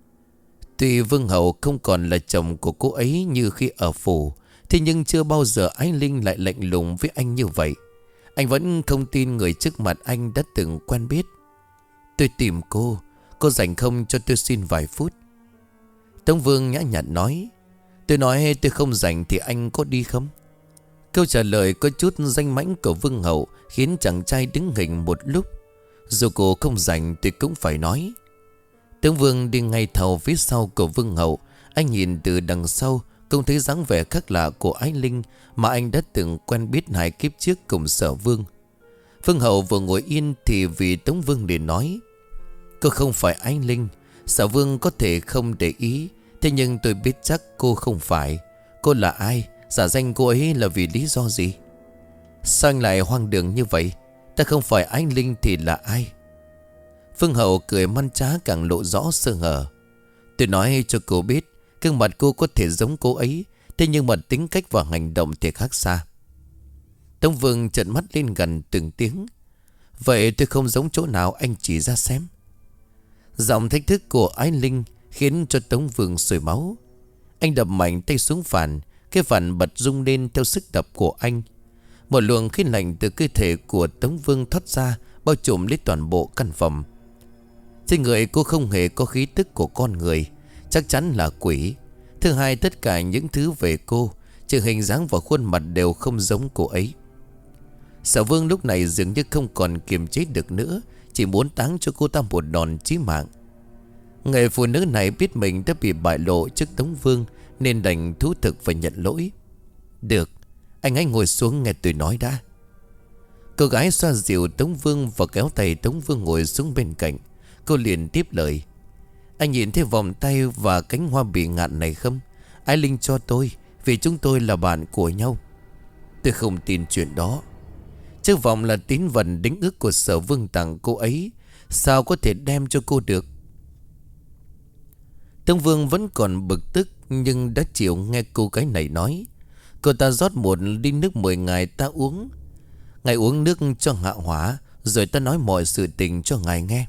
Tuy vương hậu không còn là chồng của cô ấy như khi ở phủ, thế nhưng chưa bao giờ Ái Linh lại lạnh lùng với anh như vậy. Anh vẫn không tin người trước mặt anh đã từng quen biết. Tôi tìm cô, cô rảnh không cho tôi xin vài phút? Tống Vương nhã nhặn nói: tôi nói tôi không rảnh thì anh có đi không? Câu trả lời có chút danh mãnh của vương hậu khiến chàng trai đứng hình một lúc. Dù cô không rảnh tôi cũng phải nói. Tống Vương đi ngay thầu phía sau của vương hậu. Anh nhìn từ đằng sau, không thấy dáng vẻ khác lạ của Ái Linh mà anh đã từng quen biết hai kiếp trước cùng Sở Vương. Vương hậu vừa ngồi yên thì vì Tống Vương liền nói: cô không phải Ái Linh. Sở Vương có thể không để ý, thế nhưng tôi biết chắc cô không phải. Cô là ai? Giả danh cô ấy là vì lý do gì? Sao anh lại hoang đường như vậy? Ta không phải Ái Linh thì là ai? Vương hậu cười man trá càng lộ rõ sơ hở. Tôi nói cho cô biết, gương mặt cô có thể giống cô ấy, thế nhưng mà tính cách và hành động thì khác xa. Tống Vương trợn mắt lên gần từng tiếng: vậy tôi không giống chỗ nào, anh chỉ ra xem. Giọng thách thức của Ái Linh khiến cho Tống Vương sôi máu. Anh đập mạnh tay xuống phản. Cái phản bật rung lên theo sức đập của anh. Một luồng khí lạnh từ cơ thể của Tống Vương thoát ra, bao trùm lấy toàn bộ căn phòng. Trên người cô không hề có khí tức của con người, chắc chắn là quỷ. Thứ hai, tất cả những thứ về cô chứ hình dáng và khuôn mặt đều không giống cô ấy. Sở Vương lúc này dường như không còn kiềm chế được nữa, chỉ muốn táng cho cô ta một đòn chí mạng. Người phụ nữ này biết mình đã bị bại lộ trước Tống Vương, nên đành thú thực và nhận lỗi. Được, anh hãy ngồi xuống nghe tôi nói đã. Cô gái xoa dịu Tống Vương và kéo tay Tống Vương ngồi xuống bên cạnh. Cô liền tiếp lời. Anh nhìn thấy vòng tay và cánh hoa bị ngạn này không? Ái Linh cho tôi, vì chúng tôi là bạn của nhau. Tôi không tin chuyện đó. Chiếc vòng là tín vật đính ước của Sở Vương tặng cô ấy, sao có thể đem cho cô được? Tống Vương vẫn còn bực tức, nhưng đã chịu nghe cô gái này nói. Cô ta rót một ly nước mời ngài ta uống. Ngài uống nước cho hạ hỏa, rồi ta nói mọi sự tình cho ngài nghe.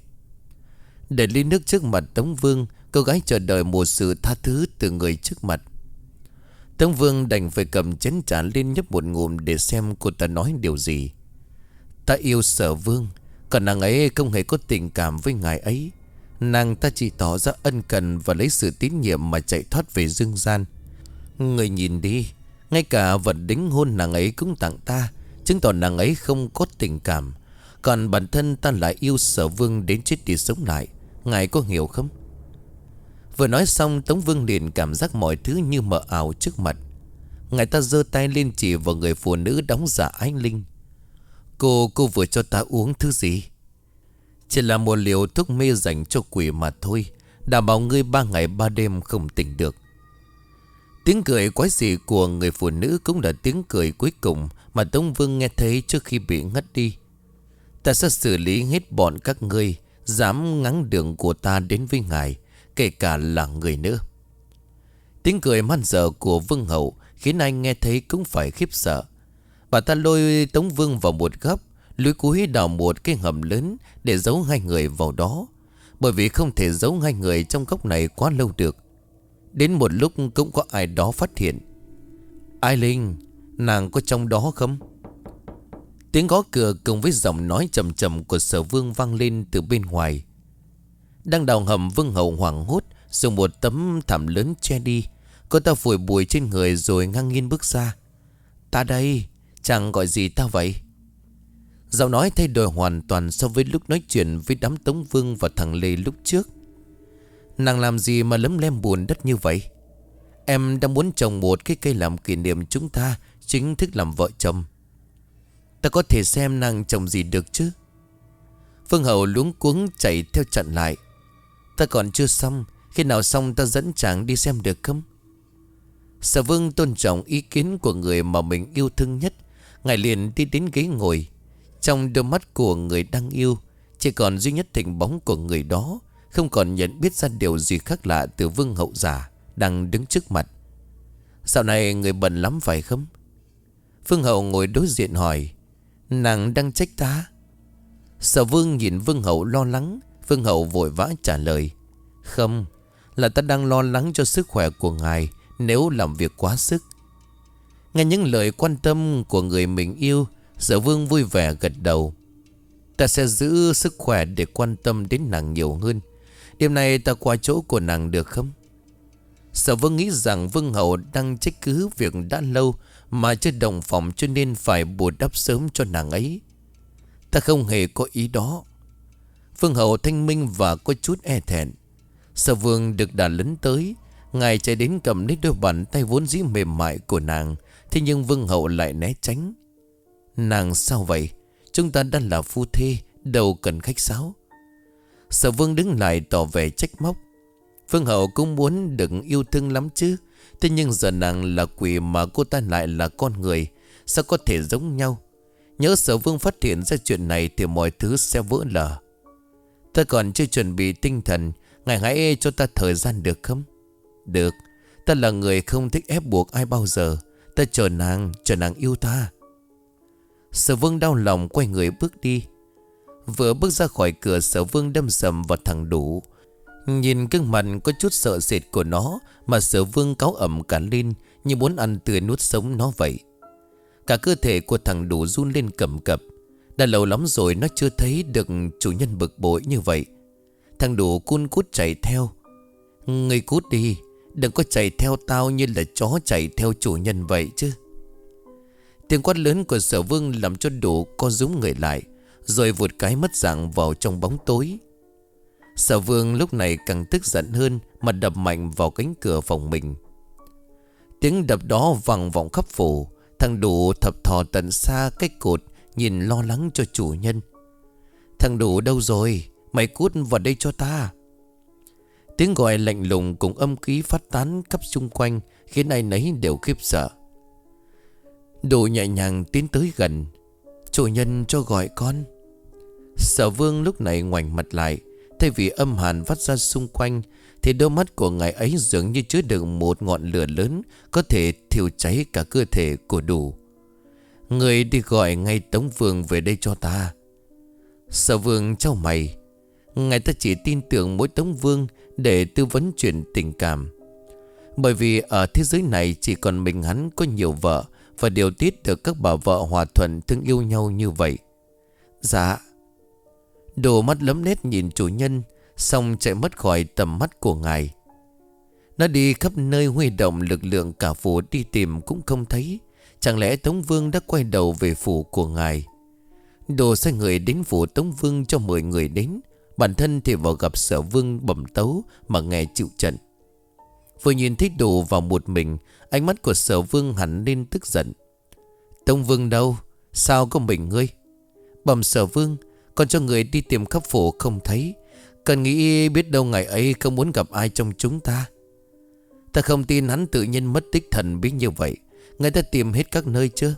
Để ly nước trước mặt Tống Vương, cô gái chờ đợi một sự tha thứ từ người trước mặt. Tống Vương đành phải cầm chén trà lên nhấp một ngụm để xem cô ta nói điều gì. Ta yêu Sở Vương, còn nàng ấy không hề có tình cảm với ngài ấy. Nàng ta chỉ tỏ ra ân cần và lấy sự tín nhiệm mà chạy thoát về dương gian. Người nhìn đi, ngay cả vật đính hôn nàng ấy cũng tặng ta, chứng tỏ nàng ấy không có tình cảm. Còn bản thân ta lại yêu Sở Vương đến chết đi sống lại. Ngài có hiểu không? Vừa nói xong, Tống Vương liền cảm giác mọi thứ như mờ ảo trước mặt. Ngài ta giơ tay lên chỉ vào người phụ nữ đóng giả Ái Linh. Cô, cô vừa cho ta uống thứ gì? Chỉ là một liều thuốc mê dành cho quỷ mà thôi, đảm bảo ngươi ba ngày ba đêm không tỉnh được. Tiếng cười quái dị của người phụ nữ cũng là tiếng cười cuối cùng mà Tống Vương nghe thấy trước khi bị ngất đi. Ta sẽ xử lý hết bọn các ngươi dám ngáng đường của ta đến với ngài, kể cả là người nữa. Tiếng cười man dợ của Vương hậu khiến anh nghe thấy cũng phải khiếp sợ. Bà ta lôi Tống Vương vào một góc, lúi cúi đào một cái hầm lớn để giấu hai người vào đó, bởi vì không thể giấu hai người trong góc này quá lâu được. Đến một lúc cũng có ai đó phát hiện. Ái Linh, nàng có trong đó không? Tiếng gõ cửa cùng với giọng nói trầm trầm của Sở Vương vang lên từ bên ngoài. Đang đào hầm, Vương hậu hoảng hốt dùng một tấm thảm lớn che đi. Cô ta phủi bụi trên người rồi ngang nhiên bước ra. Ta đây, chàng gọi gì ta vậy? Giọng nói thay đổi hoàn toàn so với lúc nói chuyện với đám Tống Vương và thằng Lê lúc trước. Nàng làm gì mà lấm lem buồn đất như vậy? Em đang muốn trồng một cái cây làm kỷ niệm chúng ta chính thức làm vợ chồng. Ta có thể xem nàng trồng gì được chứ? Vương hậu luống cuống chạy theo chặn lại. Ta còn chưa xong, khi nào xong ta dẫn chàng đi xem được không? Sở Vương tôn trọng ý kiến của người mà mình yêu thương nhất. Ngài liền đi đến ghế ngồi. Trong đôi mắt của người đang yêu chỉ còn duy nhất hình bóng của người đó, không còn nhận biết ra điều gì khác lạ từ Vương hậu già đang đứng trước mặt. Dạo này người bận lắm phải không? Vương hậu ngồi đối diện hỏi. Nàng đang trách ta? Sở Vương nhìn Vương hậu lo lắng. Vương hậu vội vã trả lời. Không, là ta đang lo lắng cho sức khỏe của ngài nếu làm việc quá sức. Nghe những lời quan tâm của người mình yêu, Sở Vương vui vẻ gật đầu. Ta sẽ giữ sức khỏe để quan tâm đến nàng nhiều hơn. Đêm nay ta qua chỗ của nàng được không? Sở Vương nghĩ rằng Vương hậu đang trách cứ việc đã lâu mà chưa đồng phòng, cho nên phải bù đắp sớm cho nàng ấy. Ta không hề có ý đó. Vương hậu thanh minh và có chút e thẹn. Sở Vương được đà lấn tới. Ngài chạy đến cầm lấy đôi bàn tay vốn dĩ mềm mại của nàng. Thế nhưng Vương hậu lại né tránh. Nàng sao vậy? Chúng ta đang là phu thê, đâu cần khách sáo. Sở Vương đứng lại tỏ vẻ trách móc. Vương hậu cũng muốn đừng yêu thương lắm chứ. Thế nhưng giờ nàng là quỷ mà cô ta lại là con người, sao có thể giống nhau? Nhớ Sở Vương phát hiện ra chuyện này thì mọi thứ sẽ vỡ lở. Ta còn chưa chuẩn bị tinh thần, ngài hãy cho ta thời gian được không? Được, ta là người không thích ép buộc ai bao giờ. Ta chờ nàng, chờ nàng yêu ta. Sở Vương đau lòng quay người bước đi. Vừa bước ra khỏi cửa, Sở Vương đâm sầm vào thằng Đủ. Nhìn gương mặt có chút sợ sệt của nó mà Sở Vương cáu ẩm cả lên, như muốn ăn tươi nuốt sống nó vậy. Cả cơ thể của thằng Đủ run lên cầm cập. Đã lâu lắm rồi nó chưa thấy được chủ nhân bực bội như vậy. Thằng Đủ cun cút chạy theo. Ngươi cút đi, Đừng có chạy theo tao như là chó chạy theo chủ nhân vậy chứ. Tiếng quát lớn của Sở Vương làm cho Đủ co rúm người lại, rồi vụt cái mất dạng vào trong bóng tối. Sở Vương lúc này càng tức giận hơn mà đập mạnh vào cánh cửa phòng mình. Tiếng đập đó vang vọng khắp phủ. Thằng Đủ thập thò tận xa cách cột, nhìn lo lắng cho chủ nhân. Thằng Đủ đâu rồi? Mày cút vào đây cho ta. Tiếng gọi lạnh lùng cùng âm khí phát tán khắp xung quanh, khiến ai nấy đều khiếp sợ. Đủ nhẹ nhàng tiến tới gần. Chủ nhân cho gọi con. Sở Vương lúc này ngoảnh mặt lại, thay vì âm hàn phát ra xung quanh, thì đôi mắt của ngài ấy dường như chứa đựng một ngọn lửa lớn, có thể thiêu cháy cả cơ thể của Đủ. Người đi gọi ngay Tống Vương về đây cho ta. Sở Vương chau mày. Ngài ta chỉ tin tưởng mỗi Tống Vương để tư vấn chuyện tình cảm, bởi vì ở thế giới này chỉ còn mình hắn có nhiều vợ và điều tiết được các bà vợ hòa thuận thương yêu nhau như vậy. Dạ. Đồ mắt lấm lét nhìn chủ nhân, xong chạy mất khỏi tầm mắt của ngài. Nó đi khắp nơi huy động lực lượng cả phủ đi tìm cũng không thấy. Chẳng lẽ Tống Vương đã quay đầu về phủ của ngài? Đồ sai người đến phủ Tống Vương cho mười người đến. Bản thân thì vào gặp Sở Vương bẩm tấu mà nghe chịu trận. Vừa nhìn thấy Đồ vào một mình, ánh mắt của Sở Vương hẳn lên tức giận. Tống Vương đâu? Sao có mình ngươi? Bẩm Sở Vương, còn cho người đi tìm khắp phủ không thấy. Cần nghĩ biết đâu ngày ấy không muốn gặp ai trong chúng ta. Ta không tin hắn tự nhiên mất tích thần bí như vậy. Người ta tìm hết các nơi chưa?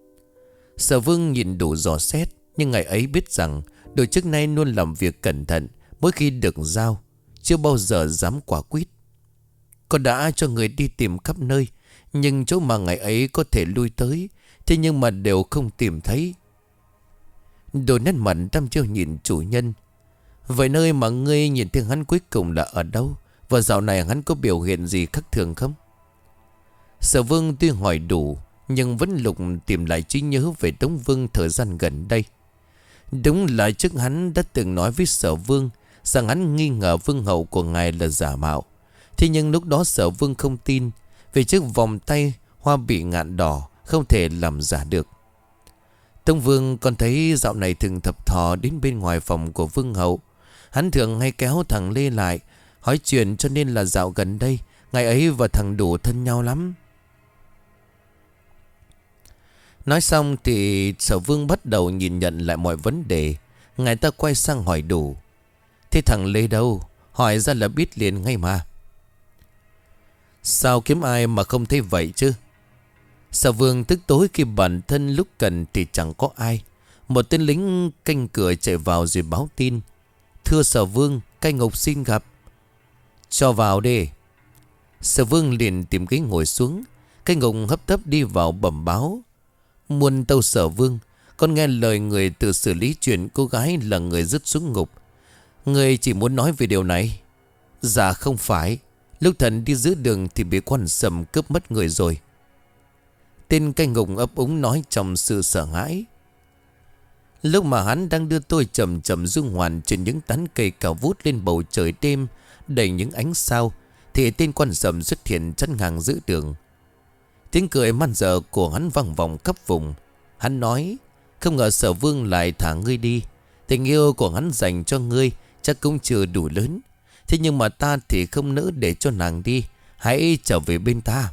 Sở Vương nhìn Đủ dò xét, nhưng ngày ấy biết rằng Đồ trước nay luôn làm việc cẩn thận. Mỗi khi được giao, chưa bao giờ dám quả quyết. Con đã cho người đi tìm khắp nơi, nhưng chỗ mà ngày ấy có thể lui tới, thế nhưng mà đều không tìm thấy. Đồ nét mặt đăm chiêu nhìn chủ nhân. Vậy nơi mà ngươi nhìn thấy hắn cuối cùng là ở đâu? Và dạo này hắn có biểu hiện gì khác thường không? Sở Vương tuy hỏi Đủ, nhưng vẫn lục tìm lại trí nhớ về Tống Vương thời gian gần đây. Đúng là trước hắn đã từng nói với Sở Vương rằng hắn nghi ngờ vương hậu của ngài là giả mạo. Thế nhưng lúc đó Sở Vương không tin, vì chiếc vòng tay hoa bị ngạn đỏ không thể làm giả được. Tống Vương còn thấy dạo này thường thập thò đến bên ngoài phòng của vương hậu. Hắn thường hay kéo thằng Lê lại hỏi chuyện, cho nên là dạo gần đây ngày ấy và thằng Đủ thân nhau lắm. Nói xong thì Sở Vương bắt đầu nhìn nhận lại mọi vấn đề. Ngài ta quay sang hỏi Đủ. Thế thằng Lê đâu? Hỏi ra là biết liền ngay mà. Sao kiếm ai mà không thấy vậy chứ? Sở Vương tức tối khi bản thân lúc cần thì chẳng có ai. Một tên lính canh cửa chạy vào rồi báo tin. Thưa Sở Vương, cai ngục xin gặp. Cho vào đi. Sở Vương liền tìm ghế ngồi xuống. Cai ngục hấp tấp đi vào bẩm báo. Muôn tâu Sở Vương, con nghe lời người tự xử lý chuyện cô gái là người dứt xuống ngục. Người chỉ muốn nói về điều này. Dạ không phải. Lúc thần đi giữa đường thì bị quan sầm cướp mất người rồi. Tên cai ngục ấp úng nói trong sự sợ hãi. Lúc mà hắn đang đưa tôi chậm chậm dung hoàn trên những tán cây cao vút lên bầu trời đêm đầy những ánh sao, thì tên quan sầm xuất hiện chắn ngang giữa đường. Tiếng cười man dợ của hắn vang vọng khắp vùng. Hắn nói, không ngờ Sở Vương lại thả ngươi đi. Tình yêu của hắn dành cho ngươi chắc cũng chưa đủ lớn. Thế nhưng mà ta thì không nỡ để cho nàng đi. Hãy trở về bên ta.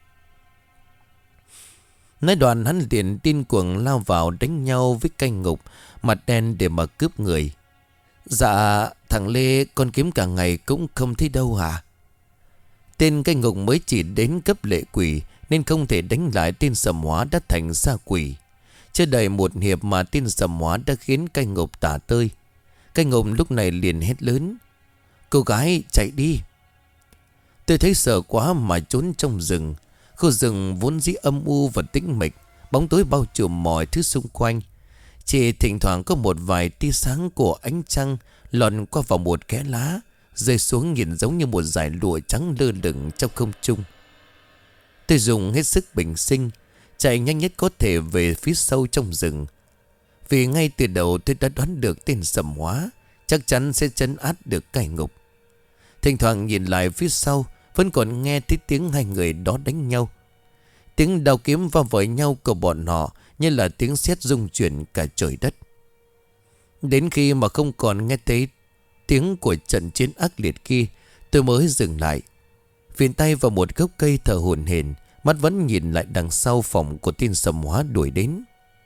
Nói đoạn hắn liền điên cuồng lao vào đánh nhau với cai ngục mặt đen để mà cướp người. Dạ thằng Lê con kiếm cả ngày cũng không thấy đâu hả? Tên cai ngục mới chỉ đến cấp lệ quỷ nên không thể đánh lại tên Sầm Hóa đã thành sa quỷ. Chưa đầy một hiệp mà tên Sầm Hóa đã khiến cai ngục tả tơi. Cai ngục lúc này liền hét lớn. Cô gái chạy đi. Tôi thấy sợ quá mà trốn trong rừng. Khu rừng vốn dĩ âm u và tĩnh mịch, bóng tối bao trùm mọi thứ xung quanh. Chỉ thỉnh thoảng có một vài tia sáng của ánh trăng lọt qua vào một kẽ lá, rơi xuống nhìn giống như một dải lụa trắng lơ lửng trong không trung. Tôi dùng hết sức bình sinh, chạy nhanh nhất có thể về phía sâu trong rừng. Vì ngay từ đầu tôi đã đoán được tên Sầm Hóa chắc chắn sẽ trấn áp được cai ngục. Thỉnh thoảng nhìn lại phía sau vẫn còn nghe thấy tiếng hai người đó đánh nhau. Tiếng đao kiếm va vội nhau của bọn họ như là tiếng sét rung chuyển cả trời đất. Đến khi mà không còn nghe thấy tiếng của trận chiến ác liệt kia, tôi mới dừng lại, viện tay vào một gốc cây thở hổn hển, mắt vẫn nhìn lại đằng sau phòng của tên Sầm Hóa đuổi đến.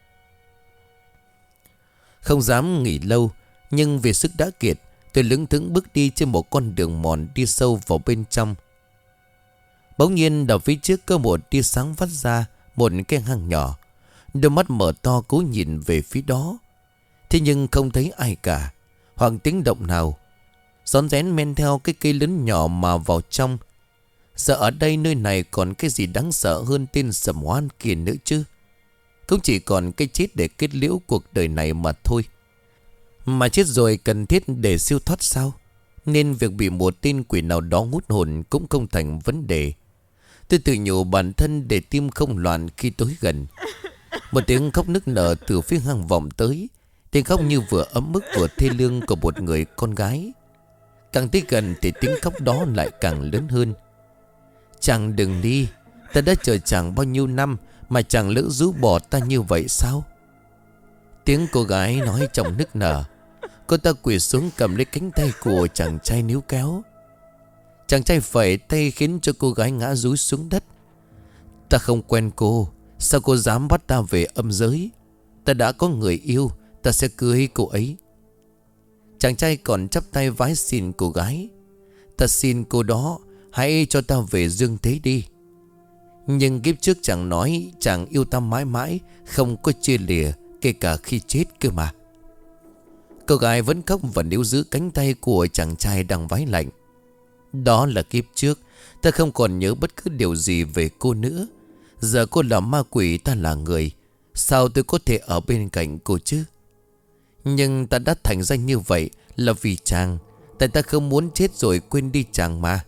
Không dám nghỉ lâu, nhưng vì sức đã kiệt, tôi lững thững bước đi trên một con đường mòn đi sâu vào bên trong. Bỗng nhiên ở phía trước có một tia sáng phát ra, một cái hang nhỏ. Đôi mắt mở to cố nhìn về phía đó. Thế nhưng không thấy ai cả, hoặc tiếng động nào. Rón rén men theo cái cây lớn nhỏ mà vào trong. Giờ ở đây nơi này còn cái gì đáng sợ hơn tên Sầm Hóa kia nữa chứ. Cũng chỉ còn cái chết để kết liễu cuộc đời này mà thôi. Mà chết rồi cần thiết để siêu thoát sao? Nên việc bị một tên quỷ nào đó hút hồn cũng không thành vấn đề. Tôi tự nhủ bản thân để tim không loạn khi tối gần. Một tiếng khóc nức nở từ phía hang vọng tới. Tiếng khóc như vừa ấm ức vừa thê lương của một người con gái. Càng tới gần thì tiếng khóc đó lại càng lớn hơn. Chàng đừng đi, ta đã chờ chàng bao nhiêu năm mà chàng lỡ rú bỏ ta như vậy sao? Tiếng cô gái nói trong nức nở. Cô ta quỳ xuống cầm lấy cánh tay của chàng trai níu kéo. Chàng trai phẩy tay khiến cho cô gái ngã rúi xuống đất. Ta không quen cô, sao cô dám bắt ta về âm giới? Ta đã có người yêu, ta sẽ cưới cô ấy. Chàng trai còn chắp tay vái xin cô gái. Ta xin cô đó, hãy cho ta về dương thế đi. Nhưng kiếp trước chàng nói chàng yêu ta mãi mãi, không có chia lìa, kể cả khi chết cơ mà. Cô gái vẫn khóc và níu giữ cánh tay của chàng trai đang vái lạnh. Đó là kiếp trước, ta không còn nhớ bất cứ điều gì về cô nữa. Giờ cô là ma quỷ, ta là người, sao tôi có thể ở bên cạnh cô chứ? Nhưng ta đã thành ra như vậy là vì chàng. Tại ta không muốn chết rồi quên đi chàng mà.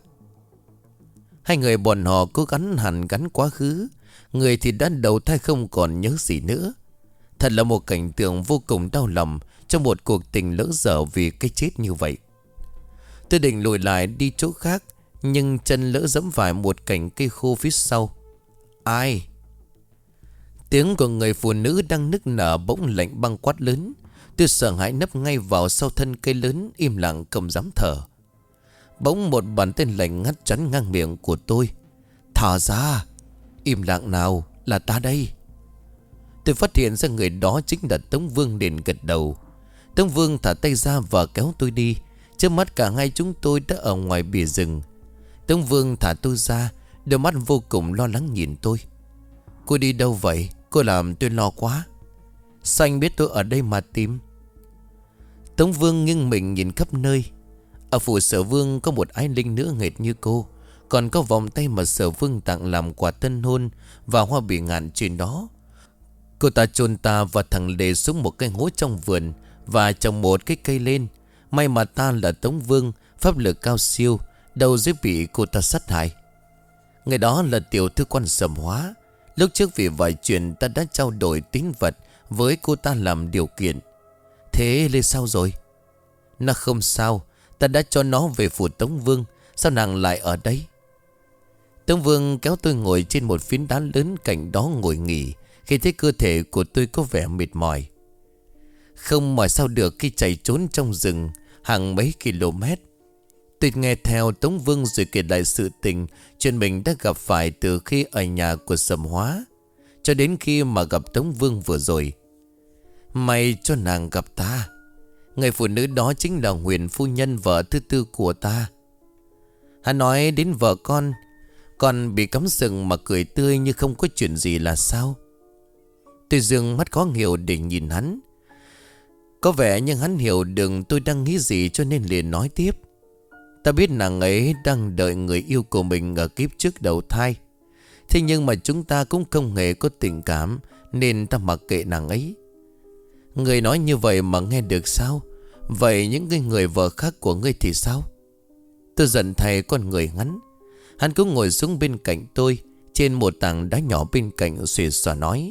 Hai người bọn họ cố gắng hàn gắn quá khứ. Người thì đã đầu thai không còn nhớ gì nữa. Thật là một cảnh tượng vô cùng đau lòng trong một cuộc tình lỡ dở vì cái chết như vậy. Tôi định lùi lại đi chỗ khác, nhưng chân lỡ dẫm phải một cành cây khô phía sau. Ai? Tiếng của người phụ nữ đang nức nở bỗng lạnh băng quát lớn. Tôi sợ hãi nấp ngay vào sau thân cây lớn, im lặng không dám thở. Bỗng một bàn tay lạnh ngắt chắn ngang miệng của tôi. Thả ra! Im lặng nào, là ta đây. Tôi phát hiện ra người đó chính là Tống Vương, liền gật đầu. Tống Vương thả tay ra và kéo tôi đi. Trước mắt cả hai chúng tôi đã ở ngoài bìa rừng. Tống Vương thả tôi ra, đôi mắt vô cùng lo lắng nhìn tôi. Cô đi đâu vậy? Cô làm tôi lo quá. Sao anh biết tôi ở đây mà tìm? Tống Vương nghiêng mình nhìn khắp nơi. Ở phủ Sở Vương có một ái linh nữa nghệt như cô. Còn có vòng tay mà Sở Vương tặng làm quà tân hôn và hoa bỉ ngạn trên đó. Cô ta chôn ta và thằng Lê xuống một cái hố trong vườn và trồng một cái cây lên. May mà ta là Tống Vương, pháp lực cao siêu, đâu dễ bị cô ta sát hại. Người đó là tiểu thư quan Sầm Hóa. Lúc trước vì vài chuyện ta đã trao đổi tín vật với cô ta làm điều kiện. Thế Lê sao rồi? Nó không sao, ta đã cho nó về phủ Tống Vương. Sao nàng lại ở đây? Tống Vương kéo tôi ngồi trên một phiến đá lớn cạnh đó ngồi nghỉ, khi thấy cơ thể của tôi có vẻ mệt mỏi. Không mỏi sao được khi chạy trốn trong rừng hàng mấy km. Tôi nghe theo Tống Vương rồi kể lại sự tình chuyện mình đã gặp phải từ khi ở nhà của Sầm Hóa cho đến khi mà gặp Tống Vương vừa rồi. May cho nàng gặp ta. Người phụ nữ đó chính là Huyền phu nhân, vợ thứ tư của ta. Hắn nói đến vợ con, con bị cắm sừng mà cười tươi như không có chuyện gì là sao? Tôi dương mắt khó hiểu để nhìn hắn. Có vẻ nhưng hắn hiểu được tôi đang nghĩ gì cho nên liền nói tiếp. Ta biết nàng ấy đang đợi người yêu của mình ở kiếp trước đầu thai. Thế nhưng mà chúng ta cũng không hề có tình cảm nên ta mặc kệ nàng ấy. Người nói như vậy mà nghe được sao? Vậy những cái người vợ khác của ngươi thì sao? Tôi giận thay con người hắn. Hắn cũng ngồi xuống bên cạnh tôi, trên một tảng đá nhỏ bên cạnh, xuề xòa nói.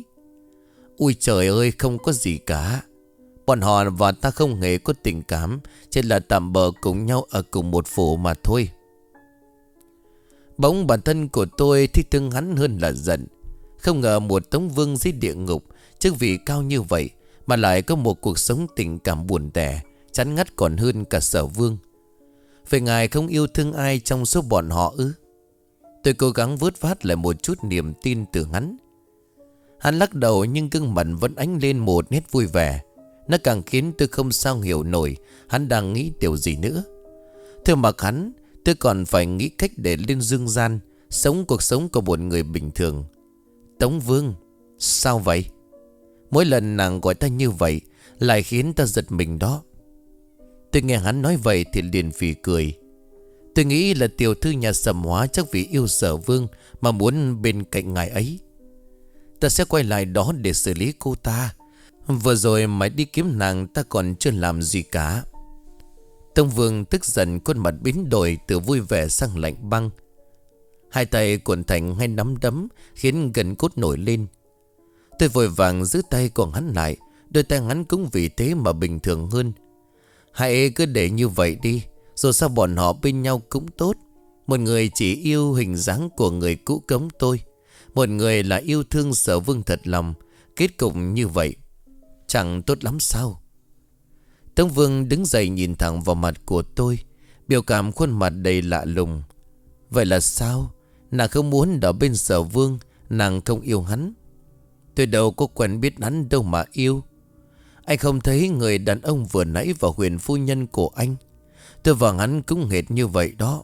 Ui trời ơi, không có gì cả. Bọn họ và ta không hề có tình cảm, chỉ là tạm bợ cùng nhau ở cùng một phủ mà thôi. Bỗng bản thân của tôi thích thương hắn hơn là giận. Không ngờ một Tống Vương dưới địa ngục, chức vị cao như vậy, mà lại có một cuộc sống tình cảm buồn tẻ, chán ngắt còn hơn cả Sở Vương. Vậy ngài không yêu thương ai trong số bọn họ ư? Tôi cố gắng vớt vát lại một chút niềm tin từ hắn. Hắn lắc đầu nhưng gương mặt vẫn ánh lên một nét vui vẻ. Nó càng khiến tôi không sao hiểu nổi hắn đang nghĩ điều gì nữa. Thưa mặc hắn, tôi còn phải nghĩ cách để lên dương gian, sống cuộc sống của một người bình thường. Tống Vương, sao vậy? Mỗi lần nàng gọi ta như vậy lại khiến ta giật mình đó. Tôi nghe hắn nói vậy thì liền phì cười. Tôi nghĩ là tiểu thư nhà Sầm Hóa chắc vì yêu Sở Vương mà muốn bên cạnh ngài ấy. Ta sẽ quay lại đó để xử lý cô ta. Vừa rồi mày đi kiếm nàng ta còn chưa làm gì cả. Tông Vương tức giận, khuôn mặt biến đổi từ vui vẻ sang lạnh băng. Hai tay cuộn thành hai nắm đấm khiến gần cốt nổi lên. Tôi vội vàng giữ tay của hắn lại. Đôi tay hắn cũng vì thế mà bình thường hơn. Hãy cứ để như vậy đi, rồi sao bọn họ bên nhau cũng tốt. Một người chỉ yêu hình dáng của người cũ cống tôi, một người là yêu thương Sở Vương thật lòng. Kết cục như vậy chẳng tốt lắm sao? Tống Vương đứng dậy nhìn thẳng vào mặt của tôi, biểu cảm khuôn mặt đầy lạ lùng. Vậy là sao? Nàng không muốn ở bên Sở Vương, nàng không yêu hắn. Tôi đâu có quen biết hắn đâu mà yêu. Anh không thấy người đàn ông vừa nãy và Huyền phu nhân của anh, tôi và hắn cũng hệt như vậy đó.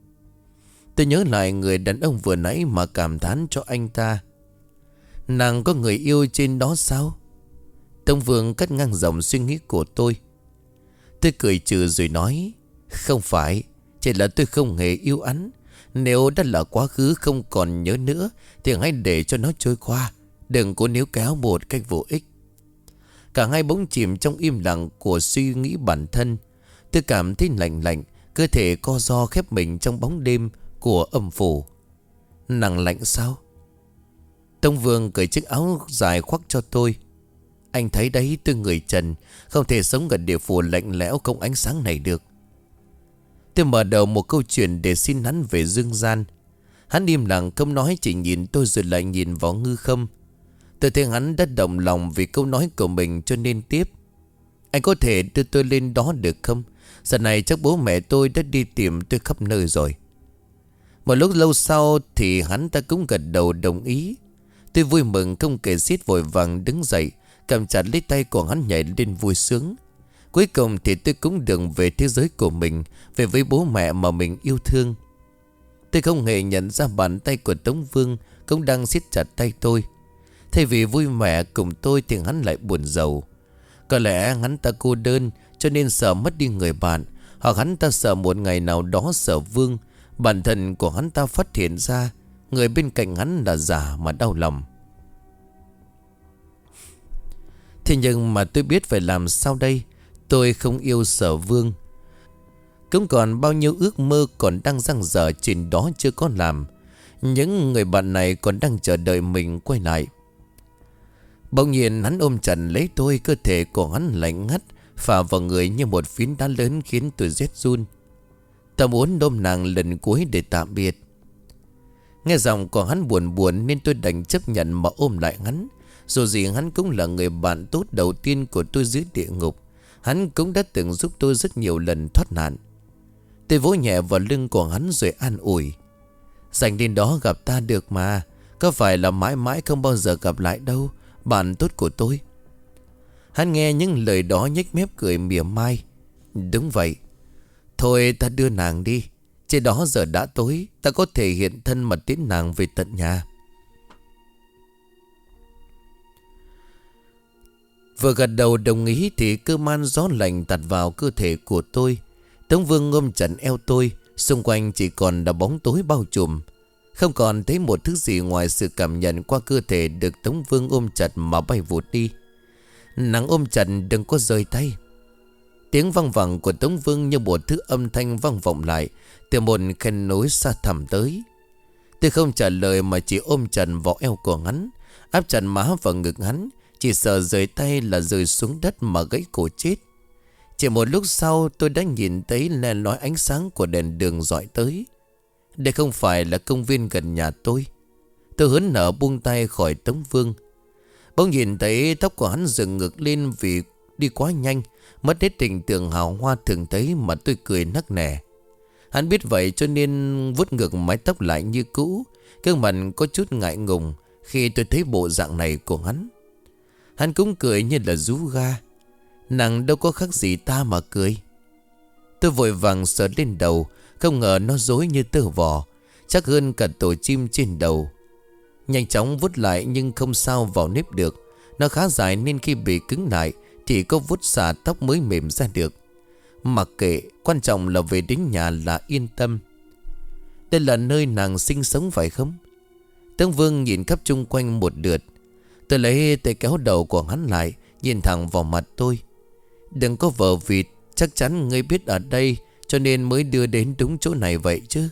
Tôi nhớ lại người đàn ông vừa nãy mà cảm thán cho anh ta. Nàng có người yêu trên đó sao? Tông Vương cắt ngang dòng suy nghĩ của tôi. Tôi cười trừ rồi nói, không phải, chỉ là tôi không hề yêu hắn. Nếu đã là quá khứ không còn nhớ nữa thì hãy để cho nó trôi qua, đừng có níu kéo một cách vô ích. Cả hai bỗng chìm trong im lặng của suy nghĩ bản thân. Tôi cảm thấy lạnh lạnh, cơ thể co ro khép mình trong bóng đêm của âm phủ. Nàng lạnh sao? Tông Vương cởi chiếc áo dài khoác cho tôi. Anh thấy đấy, tôi người trần, không thể sống gần địa phủ lạnh lẽo không ánh sáng này được. Tôi mở đầu một câu chuyện để xin hắn về dương gian. Hắn im lặng không nói, chỉ nhìn tôi rồi lại nhìn vào Ngư Khâm. Tôi thấy hắn đã động lòng vì câu nói của mình cho nên tiếp. Anh có thể đưa tôi lên đó được không? Giờ này chắc bố mẹ tôi đã đi tìm tôi khắp nơi rồi. Một lúc lâu sau thì hắn ta cũng gật đầu đồng ý. Tôi vui mừng không kể xiết, vội vàng đứng dậy, cầm chặt lấy tay của hắn nhảy lên vui sướng. Cuối cùng thì tôi cũng được về thế giới của mình, về với bố mẹ mà mình yêu thương. Tôi không hề nhận ra bàn tay của Tống Vương cũng đang siết chặt tay tôi. Thay vì vui vẻ cùng tôi thì hắn lại buồn rầu. Có lẽ hắn ta cô đơn cho nên sợ mất đi người bạn, hoặc hắn ta sợ một ngày nào đó Sở Vương, bản thân của hắn ta phát hiện ra người bên cạnh hắn là giả mà đau lòng. Thế nhưng mà tôi biết phải làm sao đây. Tôi không yêu Sở Vương, cũng còn bao nhiêu ước mơ còn đang dang dở trên đó chưa có làm. Những người bạn này còn đang chờ đợi mình quay lại. Bỗng nhiên hắn ôm chặt lấy tôi, cơ thể của hắn lạnh ngắt phả vào người như một phiến đá lớn khiến tôi rét run. Ta muốn ôm nàng lần cuối để tạm biệt. Nghe giọng của hắn buồn buồn nên tôi đành chấp nhận mà ôm lại hắn. Dù gì hắn cũng là người bạn tốt đầu tiên của tôi dưới địa ngục. Hắn cũng đã từng giúp tôi rất nhiều lần thoát nạn. Tôi vỗ nhẹ vào lưng của hắn rồi an ủi. Dành đến đó gặp ta được mà. Có phải là mãi mãi không bao giờ gặp lại đâu, bạn tốt của tôi. Hắn nghe những lời đó nhếch mép cười mỉa mai. Đúng vậy. Thôi ta đưa nàng đi. Trên đó giờ đã tối, ta có thể hiện thân mà tiễn nàng về tận nhà. Vừa gật đầu đồng ý thì cơ man gió lạnh tạt vào cơ thể của tôi. Tống Vương ôm chặt eo tôi, xung quanh chỉ còn là bóng tối bao trùm. Không còn thấy một thứ gì ngoài sự cảm nhận qua cơ thể được Tống Vương ôm chặt mà bay vụt đi. Nàng ôm chặt đừng có rời tay. Tiếng vang vẳng của Tống Vương như một thứ âm thanh vang vọng lại từ một khe núi xa thẳm tới. Tôi không trả lời mà chỉ ôm chặt vào eo của hắn, áp chặt má vào ngực hắn. Chỉ sợ rời tay là rơi xuống đất mà gãy cổ chết. Chỉ một lúc sau tôi đã nhìn thấy le lói ánh sáng của đèn đường dọi tới. Đây không phải là công viên gần nhà tôi. Tôi hớn nở buông tay khỏi Tống Vương. Bỗng nhìn thấy tóc của hắn dựng ngược lên vì đi quá nhanh, mất hết tình tượng hào hoa thường thấy mà tôi cười nắc nẻ. Hắn biết vậy cho nên vuốt ngược mái tóc lại như cũ. Gương mặt có chút ngại ngùng khi tôi thấy bộ dạng này của hắn. Hắn cũng cười như là rú ga. Nàng đâu có khác gì ta mà cười. Tôi vội vàng sờ lên đầu. Không ngờ nó rối như tơ vò, chắc hơn cả tổ chim trên đầu. Nhanh chóng vuốt lại nhưng không sao vào nếp được. Nó khá dài nên khi bị cứng lại chỉ có vuốt xả tóc mới mềm ra được. Mặc kệ, quan trọng là về đến nhà là yên tâm. Đây là nơi nàng sinh sống phải không? Tống Vương nhìn khắp chung quanh một lượt. Tôi lấy tay kéo đầu của hắn lại, nhìn thẳng vào mặt tôi. Đừng có vờ vịt, chắc chắn ngươi biết ở đây cho nên mới đưa đến đúng chỗ này vậy chứ.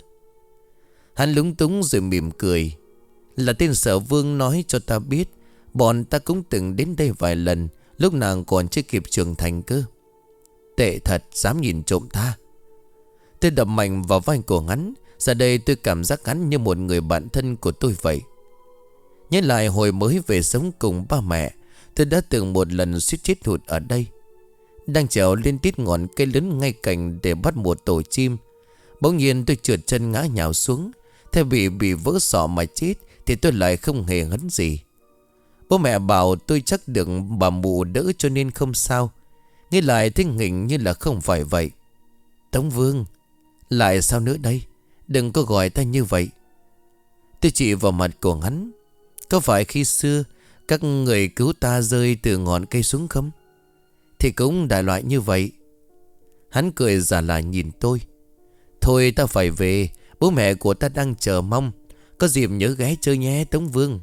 Hắn lúng túng rồi mỉm cười. Là tên Sở Vương nói cho ta biết. Bọn ta cũng từng đến đây vài lần, lúc nàng còn chưa kịp trưởng thành cơ. Tệ thật, dám nhìn trộm ta. Tôi đập mạnh vào vai của hắn. Giờ đây tôi cảm giác hắn như một người bạn thân của tôi vậy. Nhớ lại hồi mới về sống cùng ba mẹ, tôi đã từng một lần suýt chết hụt ở đây. Đang trèo lên tít ngọn cây lớn ngay cạnh để bắt một tổ chim. Bỗng nhiên tôi trượt chân ngã nhào xuống. Thay vì bị vỡ sọ mà chết thì tôi lại không hề hấn gì. Bố mẹ bảo tôi chắc được bà mụ đỡ cho nên không sao. Nghĩ lại thấy nghỉnh như là không phải vậy. Tống Vương, lại sao nữa đây? Đừng có gọi ta như vậy. Tôi chỉ vào mặt của hắn. Có phải khi xưa các người cứu ta rơi từ ngọn cây xuống không? Thì cũng đại loại như vậy. Hắn cười giả là nhìn tôi. Thôi ta phải về. Bố mẹ của ta đang chờ mong. Có dịp nhớ ghé chơi nhé Tống Vương.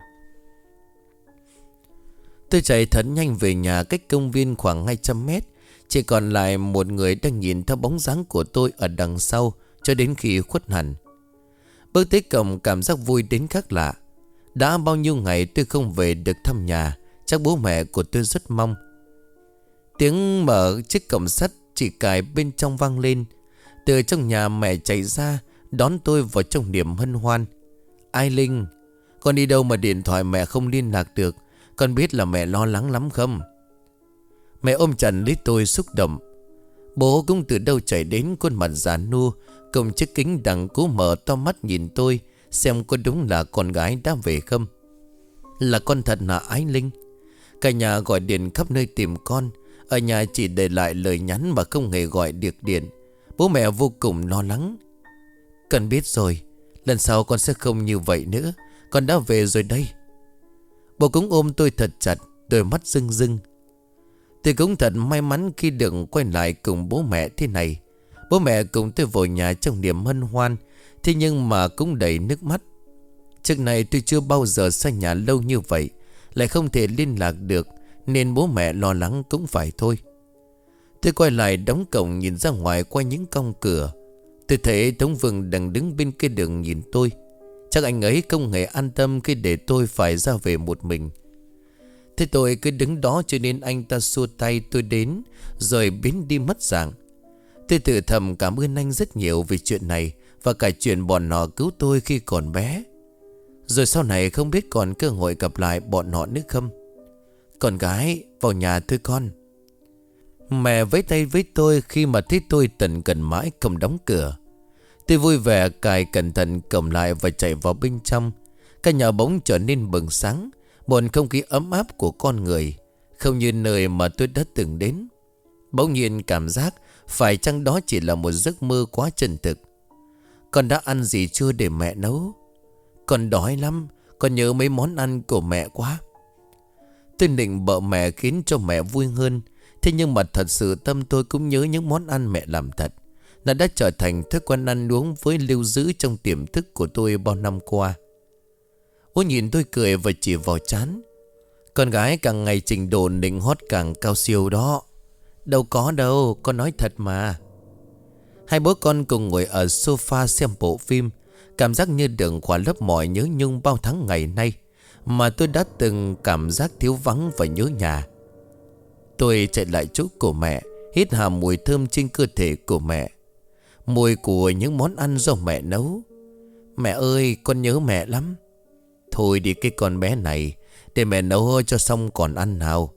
Tôi chạy thật nhanh về nhà, cách công viên khoảng hai trăm mét. Chỉ còn lại một người đang nhìn theo bóng dáng của tôi ở đằng sau cho đến khi khuất hẳn. Bước tới cổng cảm giác vui đến khác lạ. Đã bao nhiêu ngày tôi không về được thăm nhà. Chắc bố mẹ của tôi rất mong. Tiếng mở chiếc cổng sắt chỉ cài bên trong vang lên. Từ trong nhà mẹ chạy ra đón tôi vào trong niềm hân hoan. Ai Linh, con đi đâu mà điện thoại mẹ không liên lạc được? Con biết là mẹ lo lắng lắm không? Mẹ ôm chặt lấy tôi xúc động. Bố cũng từ đâu chạy đến, khuôn mặt già nua cùng chiếc kính đằng cố mở to mắt nhìn tôi, xem có đúng là con gái đã về không. Là con thật hả Ái Linh? Cả nhà gọi điện khắp nơi tìm con. Ở nhà chỉ để lại lời nhắn mà không hề gọi được điện. Bố mẹ vô cùng lo lắng. Con biết rồi, lần sau con sẽ không như vậy nữa. Con đã về rồi đây. Bố cũng ôm tôi thật chặt, đôi mắt rưng rưng. Tôi cũng thật may mắn khi được quay lại cùng bố mẹ thế này. Bố mẹ cùng tôi vào nhà trong niềm hân hoan. Thế nhưng mà cũng đầy nước mắt. Trước này tôi chưa bao giờ xa nhà lâu như vậy, lại không thể liên lạc được, nên bố mẹ lo lắng cũng phải thôi. Tôi quay lại đóng cổng nhìn ra ngoài qua những cong cửa. Tôi thấy Tống Vương đang đứng bên kia đường nhìn tôi. Chắc anh ấy không hề an tâm khi để tôi phải ra về một mình. Thế tôi cứ đứng đó cho nên anh ta xua tay tôi đến, rồi biến đi mất dạng. Tôi tự thầm cảm ơn anh rất nhiều vì chuyện này, và cả chuyện bọn họ cứu tôi khi còn bé. Rồi sau này không biết còn cơ hội gặp lại bọn họ nữa không. Con gái, vào nhà thôi con. Mẹ vẫy tay với tôi khi mà thấy tôi tần cần mãi không đóng cửa. Tôi vui vẻ cài cẩn thận cổng lại và chạy vào bên trong. Căn nhà bỗng trở nên bừng sáng, một không khí ấm áp của con người, không như nơi mà tôi đã từng đến. Bỗng nhiên cảm giác phải chăng đó chỉ là một giấc mơ quá chân thực. Con đã ăn gì chưa để mẹ nấu? Con đói lắm, con nhớ mấy món ăn của mẹ quá. Tôi định bợ mẹ khiến cho mẹ vui hơn. Thế nhưng mà thật sự tâm tôi cũng nhớ những món ăn mẹ làm thật. Nó đã trở thành thói quen ăn uống với lưu giữ trong tiềm thức của tôi bao năm qua. Ô nhìn tôi cười và chỉ vào trán. Con gái càng ngày trình độ nịnh hót càng cao siêu đó. Đâu có đâu, con nói thật mà. Hai bố con cùng ngồi ở sofa xem bộ phim. Cảm giác như được khỏa lấp mọi nhớ nhung bao tháng ngày nay mà tôi đã từng cảm giác thiếu vắng và nhớ nhà. Tôi chạy lại chỗ của mẹ, hít hà mùi thơm trên cơ thể của mẹ, mùi của những món ăn do mẹ nấu. Mẹ ơi, con nhớ mẹ lắm. Thôi đi cái con bé này, để mẹ nấu cho xong còn ăn nào.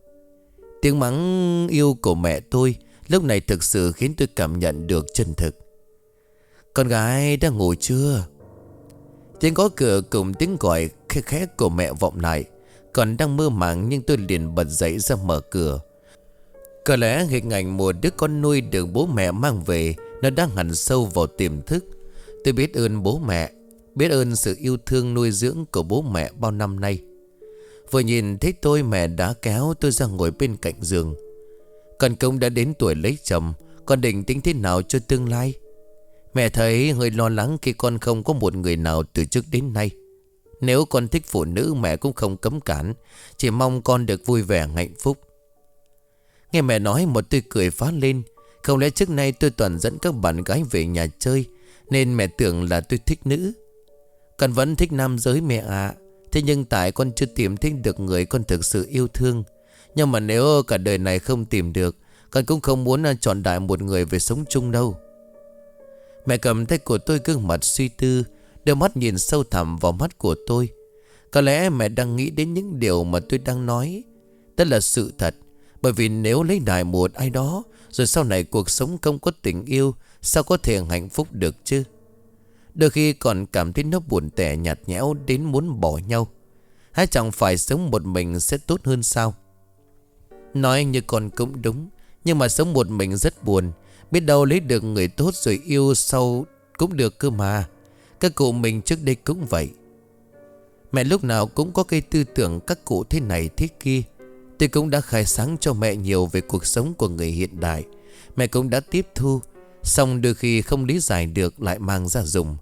Tiếng mắng yêu của mẹ tôi lúc này thực sự khiến tôi cảm nhận được chân thực. Con gái đã ngủ chưa? Tiếng gõ cửa cùng tiếng gọi khẽ khẽ của mẹ vọng lại. Còn đang mơ màng nhưng tôi liền bật dậy ra mở cửa. Có lẽ hình ảnh một đứa con nuôi được bố mẹ mang về, nó đang hằn sâu vào tiềm thức. Tôi biết ơn bố mẹ, biết ơn sự yêu thương nuôi dưỡng của bố mẹ bao năm nay. Vừa nhìn thấy tôi, mẹ đã kéo tôi ra ngồi bên cạnh giường. Con cũng đã đến tuổi lấy chồng, con định tính thế nào cho tương lai? Mẹ thấy hơi lo lắng khi con không có một người nào từ trước đến nay. Nếu con thích phụ nữ mẹ cũng không cấm cản, chỉ mong con được vui vẻ hạnh phúc. Nghe mẹ nói một tôi cười phá lên. Không lẽ trước nay tôi toàn dẫn các bạn gái về nhà chơi nên mẹ tưởng là tôi thích nữ? Con vẫn thích nam giới mẹ ạ. Thế nhưng tại con chưa tìm thấy được người con thực sự yêu thương. Nhưng mà nếu cả đời này không tìm được, con cũng không muốn chọn đại một người về sống chung đâu. Mẹ cầm tay của tôi, gương mặt suy tư, đôi mắt nhìn sâu thẳm vào mắt của tôi. Có lẽ mẹ đang nghĩ đến những điều mà tôi đang nói. Đó là sự thật. Bởi vì nếu lấy đại một ai đó, rồi sau này cuộc sống không có tình yêu, sao có thể hạnh phúc được chứ? Đôi khi còn cảm thấy nó buồn tẻ nhạt nhẽo đến muốn bỏ nhau. Hay chẳng phải sống một mình sẽ tốt hơn sao? Nói như con cũng đúng, nhưng mà sống một mình rất buồn. Biết đâu lấy được người tốt rồi yêu sau cũng được cơ mà. Các cụ mình trước đây cũng vậy. Mẹ lúc nào cũng có cái tư tưởng các cụ thế này thế kia. Tôi cũng đã khai sáng cho mẹ nhiều về cuộc sống của người hiện đại. Mẹ cũng đã tiếp thu, xong đôi khi không lý giải được lại mang ra dùng.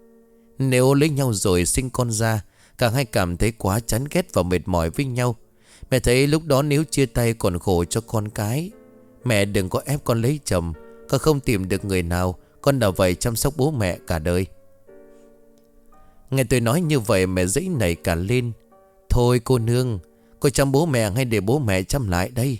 Nếu lấy nhau rồi sinh con ra, cả hai cảm thấy quá chán ghét và mệt mỏi với nhau. Mẹ thấy lúc đó nếu chia tay còn khổ cho con cái. Mẹ đừng có ép con lấy chồng. Con không tìm được người nào, con đã vậy chăm sóc bố mẹ cả đời. Nghe tôi nói như vậy mẹ dãy nảy cả lên. Thôi cô nương, cô chăm bố mẹ hay để bố mẹ chăm lại đây?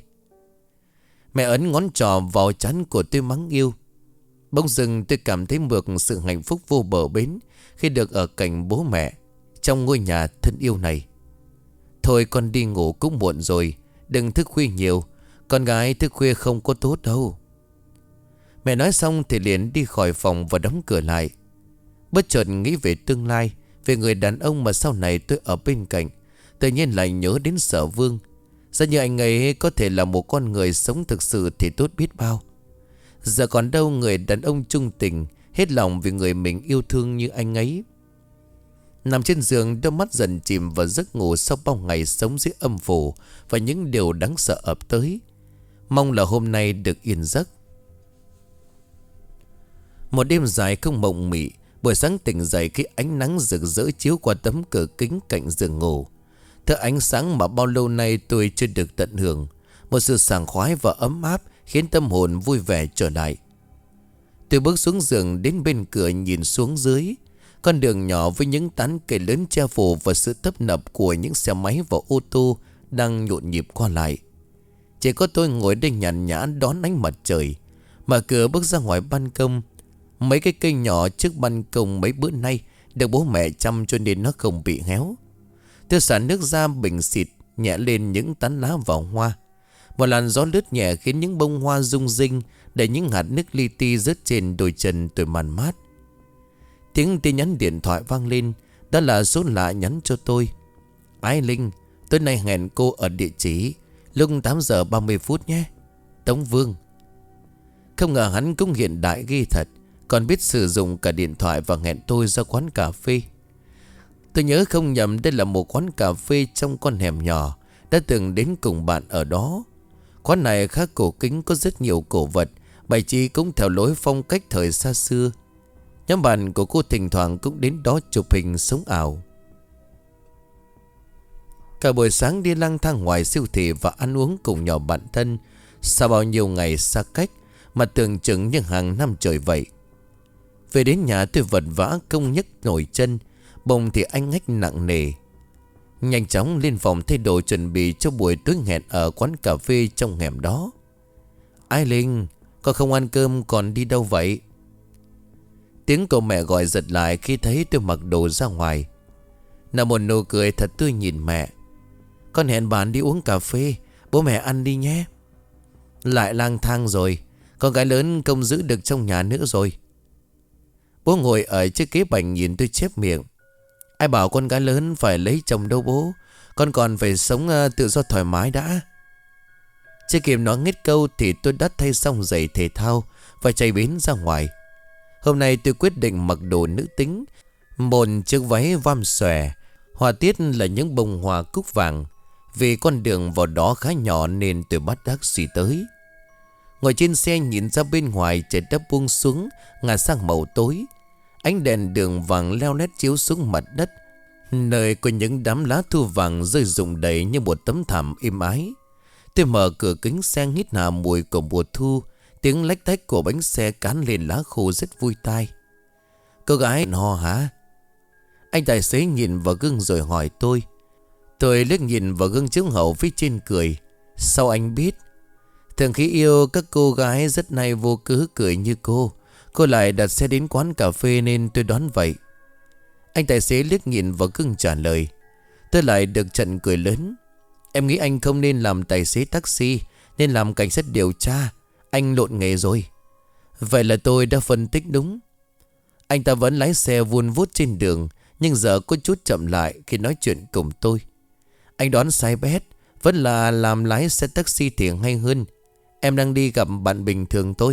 Mẹ ấn ngón trỏ vào trán của tôi mắng yêu. Bỗng dưng tôi cảm thấy được sự hạnh phúc vô bờ bến khi được ở cạnh bố mẹ trong ngôi nhà thân yêu này. Thôi con đi ngủ cũng muộn rồi, đừng thức khuya nhiều. Con gái thức khuya không có tốt đâu. Mẹ nói xong thì liền đi khỏi phòng và đóng cửa lại. Bất chợt nghĩ về tương lai, về người đàn ông mà sau này tôi ở bên cạnh. Tự nhiên lại nhớ đến Sở Vương. Giá như anh ấy có thể là một con người sống thực sự thì tốt biết bao. Giờ còn đâu người đàn ông trung tình, hết lòng vì người mình yêu thương như anh ấy. Nằm trên giường, đôi mắt dần chìm vào giấc ngủ sau bao ngày sống dưới âm phủ và những điều đáng sợ ập tới. Mong là hôm nay được yên giấc. Một đêm dài không mộng mị, buổi sáng tỉnh dậy khi ánh nắng rực rỡ chiếu qua tấm cửa kính cạnh giường ngủ. Thứ ánh sáng mà bao lâu nay tôi chưa được tận hưởng. Một sự sảng khoái và ấm áp khiến tâm hồn vui vẻ trở lại. Tôi bước xuống giường đến bên cửa nhìn xuống dưới. Con đường nhỏ với những tán cây lớn che phủ và sự tấp nập của những xe máy và ô tô đang nhộn nhịp qua lại. Chỉ có tôi ngồi đây nhàn nhã đón ánh mặt trời. Mở cửa bước ra ngoài ban công. Mấy cái cây nhỏ trước ban công mấy bữa nay được bố mẹ chăm cho nên nó không bị héo. Tôi xả nước ra bình xịt nhẹ lên những tán lá vào hoa. Một làn gió lướt nhẹ khiến những bông hoa rung rinh, để những hạt nước li ti rớt trên đôi chân tôi màn mát. Tiếng tin nhắn điện thoại vang lên. Đó là số lạ nhắn cho tôi. Ái Linh, tối nay hẹn cô ở địa chỉ lúc tám giờ ba mươi phút nhé. Tống Vương. Không ngờ hắn cũng hiện đại ghê thật, còn biết sử dụng cả điện thoại và hẹn tôi ra quán cà phê. Tôi nhớ không nhầm đây là một quán cà phê trong con hẻm nhỏ, đã từng đến cùng bạn ở đó. Quán này khá cổ kính, có rất nhiều cổ vật, bày trí cũng theo lối phong cách thời xa xưa. Nhóm bạn của cô thỉnh thoảng cũng đến đó chụp hình sống ảo. Cả buổi sáng đi lang thang ngoài siêu thị và ăn uống cùng nhỏ bạn thân. Sau bao nhiêu ngày xa cách mà tưởng chừng như hàng năm trời vậy. Về đến nhà tôi vật vã công nhấc nổi chân. Bỗng thì anh ngách nặng nề. Nhanh chóng lên phòng thay đồ chuẩn bị cho buổi tối hẹn ở quán cà phê trong hẻm đó. Ai Linh, con không ăn cơm còn đi đâu vậy? Tiếng của mẹ gọi giật lại khi thấy tôi mặc đồ ra ngoài. Nở một nụ cười thật tươi nhìn mẹ. Con hẹn bạn đi uống cà phê, bố mẹ ăn đi nhé. Lại lang thang rồi, con gái lớn không giữ được trong nhà nữa rồi. Bố ngồi ở chiếc ghế bành nhìn tôi chép miệng. Ai bảo con gái lớn phải lấy chồng đâu bố. Con còn phải sống uh, tự do thoải mái đã. Chưa kịp nói hết câu thì tôi đã thay xong giày thể thao và chạy bến ra ngoài. Hôm nay tôi quyết định mặc đồ nữ tính. Một chiếc váy vam xòe, họa tiết là những bông hoa cúc vàng. Vì con đường vào đó khá nhỏ nên tôi bắt taxi tới. Ngồi trên xe nhìn ra bên ngoài, trời đã buông xuống, ngả sang màu tối. Ánh đèn đường vàng leo lét chiếu xuống mặt đất, nơi có những đám lá thu vàng rơi rụng đầy như một tấm thảm êm ái. Tôi mở cửa kính xe hít hà mùi của mùa thu. Tiếng lách tách của bánh xe cán lên lá khô rất vui tai. Cô gái ho hả? Anh tài xế nhìn vào gương rồi hỏi tôi. Tôi liếc nhìn vào gương chiếu hậu phía trên cười. Sao anh biết? Thường khi yêu các cô gái rất hay vô cớ cười như cô. Cô lại đặt xe đến quán cà phê nên tôi đoán vậy. Anh tài xế liếc nhìn vào gương trả lời. Tôi lại được trận cười lớn. Em nghĩ anh không nên làm tài xế taxi, nên làm cảnh sát điều tra. Anh lộn nghề rồi. Vậy là tôi đã phân tích đúng. Anh ta vẫn lái xe vun vút trên đường, nhưng giờ có chút chậm lại khi nói chuyện cùng tôi. Anh đoán sai bét. Vẫn là làm lái xe taxi thì hay hơn. Em đang đi gặp bạn bình thường thôi.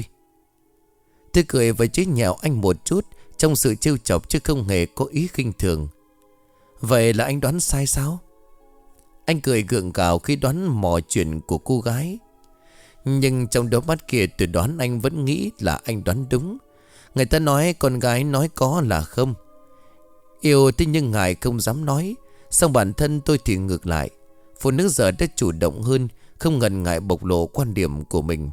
Tôi cười và chế nhạo anh một chút trong sự trêu chọc chứ không hề có ý khinh thường. Vậy là anh đoán sai sao? Anh cười gượng gạo khi đoán mò chuyện của cô gái. Nhưng trong đôi mắt kia tôi đoán anh vẫn nghĩ là anh đoán đúng. Người ta nói con gái nói có là không. Yêu thế nhưng ngài không dám nói. Xong bản thân tôi thì ngược lại. Phụ nữ giờ đã chủ động hơn, không ngần ngại bộc lộ quan điểm của mình.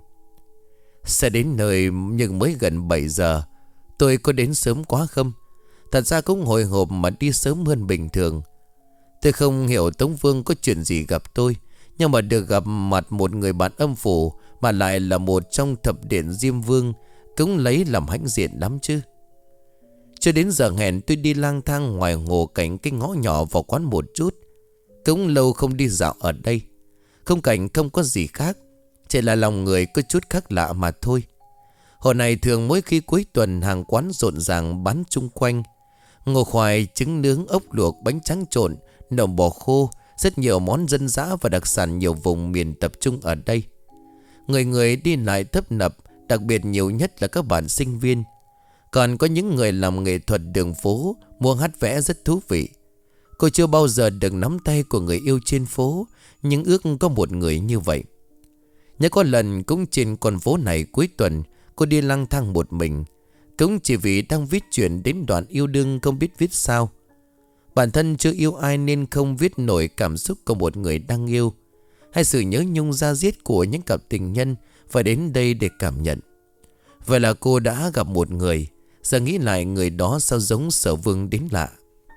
Sẽ đến nơi nhưng mới gần bảy giờ. Tôi có đến sớm quá không? Thật ra cũng hồi hộp mà đi sớm hơn bình thường. Tôi không hiểu Tống Vương có chuyện gì gặp tôi, nhưng mà được gặp mặt một người bạn âm phủ, mà lại là một trong thập điện Diêm Vương, cũng lấy làm hãnh diện lắm chứ. Cho đến giờ hẹn tôi đi lang thang ngoài hồ cảnh cái ngõ nhỏ vào quán một chút. Cũng lâu không đi dạo ở đây. Không cảnh không có gì khác, chỉ là lòng người có chút khác lạ mà thôi. Hồi này thường mỗi khi cuối tuần hàng quán rộn ràng bán chung quanh. Ngô khoai, trứng nướng, ốc luộc, bánh tráng trộn, nộm bò khô, rất nhiều món dân dã và đặc sản nhiều vùng miền tập trung ở đây. Người người đi lại tấp nập, đặc biệt nhiều nhất là các bạn sinh viên. Còn có những người làm nghệ thuật đường phố, mua hát vẽ rất thú vị. Cô chưa bao giờ được nắm tay của người yêu trên phố, nhưng ước có một người như vậy. Nhớ có lần cũng trên con phố này cuối tuần, cô đi lang thang một mình. Cũng chỉ vì đang viết chuyện đến đoạn yêu đương không biết viết sao. Bản thân chưa yêu ai nên không viết nổi cảm xúc của một người đang yêu, hay sự nhớ nhung da diết của những cặp tình nhân phải đến đây để cảm nhận. Vậy là cô đã gặp một người. Giờ nghĩ lại người đó sao giống Sở Vương đến lạ.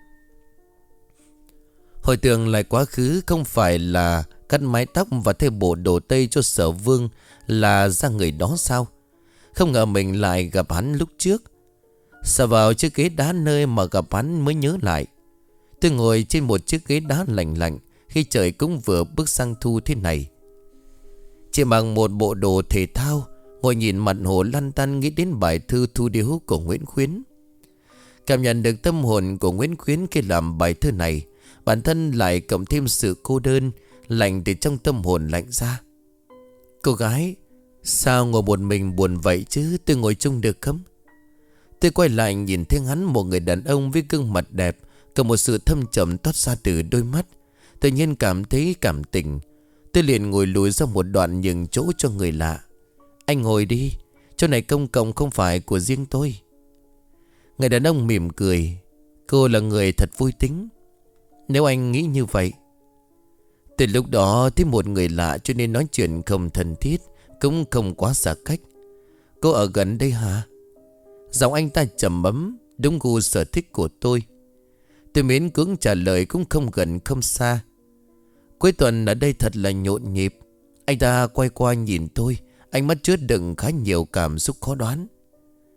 Hồi tưởng lại quá khứ, không phải là cắt mái tóc và thay bộ đồ tây cho Sở Vương là ra người đó sao? Không ngờ mình lại gặp hắn lúc trước. Sờ vào chiếc ghế đá nơi mà gặp hắn mới nhớ lại. Tôi ngồi trên một chiếc ghế đá lạnh lạnh khi trời cũng vừa bước sang thu thế này. Chỉ bằng một bộ đồ thể thao, ngồi nhìn mặt hồ lăn tăn nghĩ đến bài thư Thu Điếu của Nguyễn Khuyến. Cảm nhận được tâm hồn của Nguyễn Khuyến khi làm bài thơ này, bản thân lại cộng thêm sự cô đơn, lạnh từ trong tâm hồn lạnh ra. Cô gái, sao ngồi một mình buồn vậy chứ, tôi ngồi chung được không? Tôi quay lại nhìn thấy hắn, một người đàn ông với gương mặt đẹp, có một sự thâm trầm toát ra từ đôi mắt. Tự nhiên cảm thấy cảm tình. Tôi liền ngồi lùi ra một đoạn nhường chỗ cho người lạ. Anh ngồi đi, chỗ này công cộng không phải của riêng tôi. Người đàn ông mỉm cười. Cô là người thật vui tính. Nếu anh nghĩ như vậy. Từ lúc đó thấy một người lạ cho nên nói chuyện không thân thiết, cũng không quá xa cách. Cô ở gần đây hả? Giọng anh ta trầm ấm, đúng gu sở thích của tôi. Tôi miễn cưỡng trả lời cũng không gần không xa. Cuối tuần ở đây thật là nhộn nhịp. Anh ta quay qua nhìn tôi, ánh mắt chứa đựng khá nhiều cảm xúc khó đoán.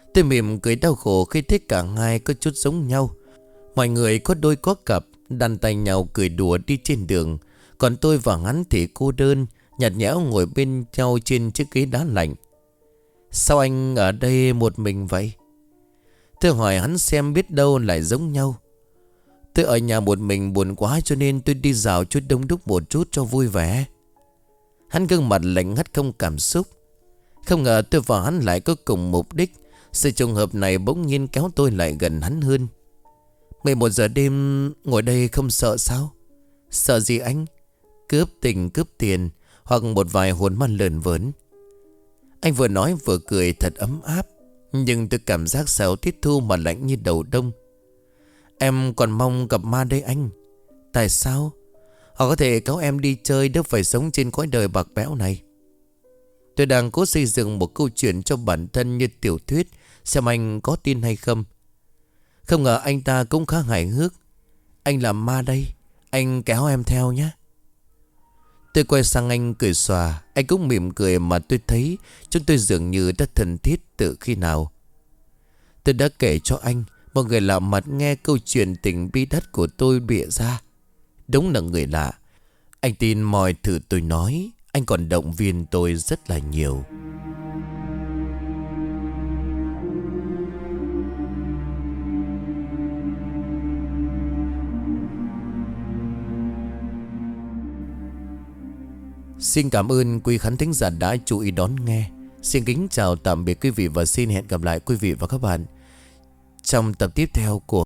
Tôi mỉm cười đau khổ khi thấy cả hai có chút giống nhau. Mọi người có đôi có cặp, đan tay nhau cười đùa đi trên đường. Còn tôi và hắn thì cô đơn, nhạt nhẽo ngồi bên nhau trên chiếc ghế đá lạnh. Sao anh ở đây một mình vậy? Tôi hỏi hắn xem biết đâu lại giống nhau. Tôi ở nhà một mình buồn quá cho nên tôi đi dạo chút đông đúc một chút cho vui vẻ. Hắn gương mặt lạnh ngắt không cảm xúc. Không ngờ tôi và hắn lại có cùng mục đích. Sự trùng hợp này bỗng nhiên kéo tôi lại gần hắn hơn. mười một giờ đêm ngồi đây không sợ sao? Sợ gì anh? Cướp tình cướp tiền, hoặc một vài hồn ma lờn vớn. Anh vừa nói vừa cười thật ấm áp. Nhưng tôi cảm giác sao tiếp thu mà lạnh như đầu đông. Em còn mong gặp ma đây anh. Tại sao? Họ có thể kéo em đi chơi, đâu phải sống trên cõi đời bạc bẽo này. Tôi đang cố xây dựng một câu chuyện cho bản thân như tiểu thuyết, xem anh có tin hay không. Không ngờ anh ta cũng khá hài hước. Anh là ma đây, anh kéo em theo nhé. Tôi quay sang anh cười xòa. Anh cũng mỉm cười mà tôi thấy chúng tôi dường như đã thân thiết từ khi nào. Tôi đã kể cho anh, một người lạ mặt nghe câu chuyện tình bi đát của tôi bịa ra. Đúng là người lạ. Anh tin mọi thứ tôi nói. Anh còn động viên tôi rất là nhiều. Xin cảm ơn quý khán thính giả đã chú ý đón nghe. Xin kính chào tạm biệt quý vị và xin hẹn gặp lại quý vị và các bạn trong tập tiếp theo của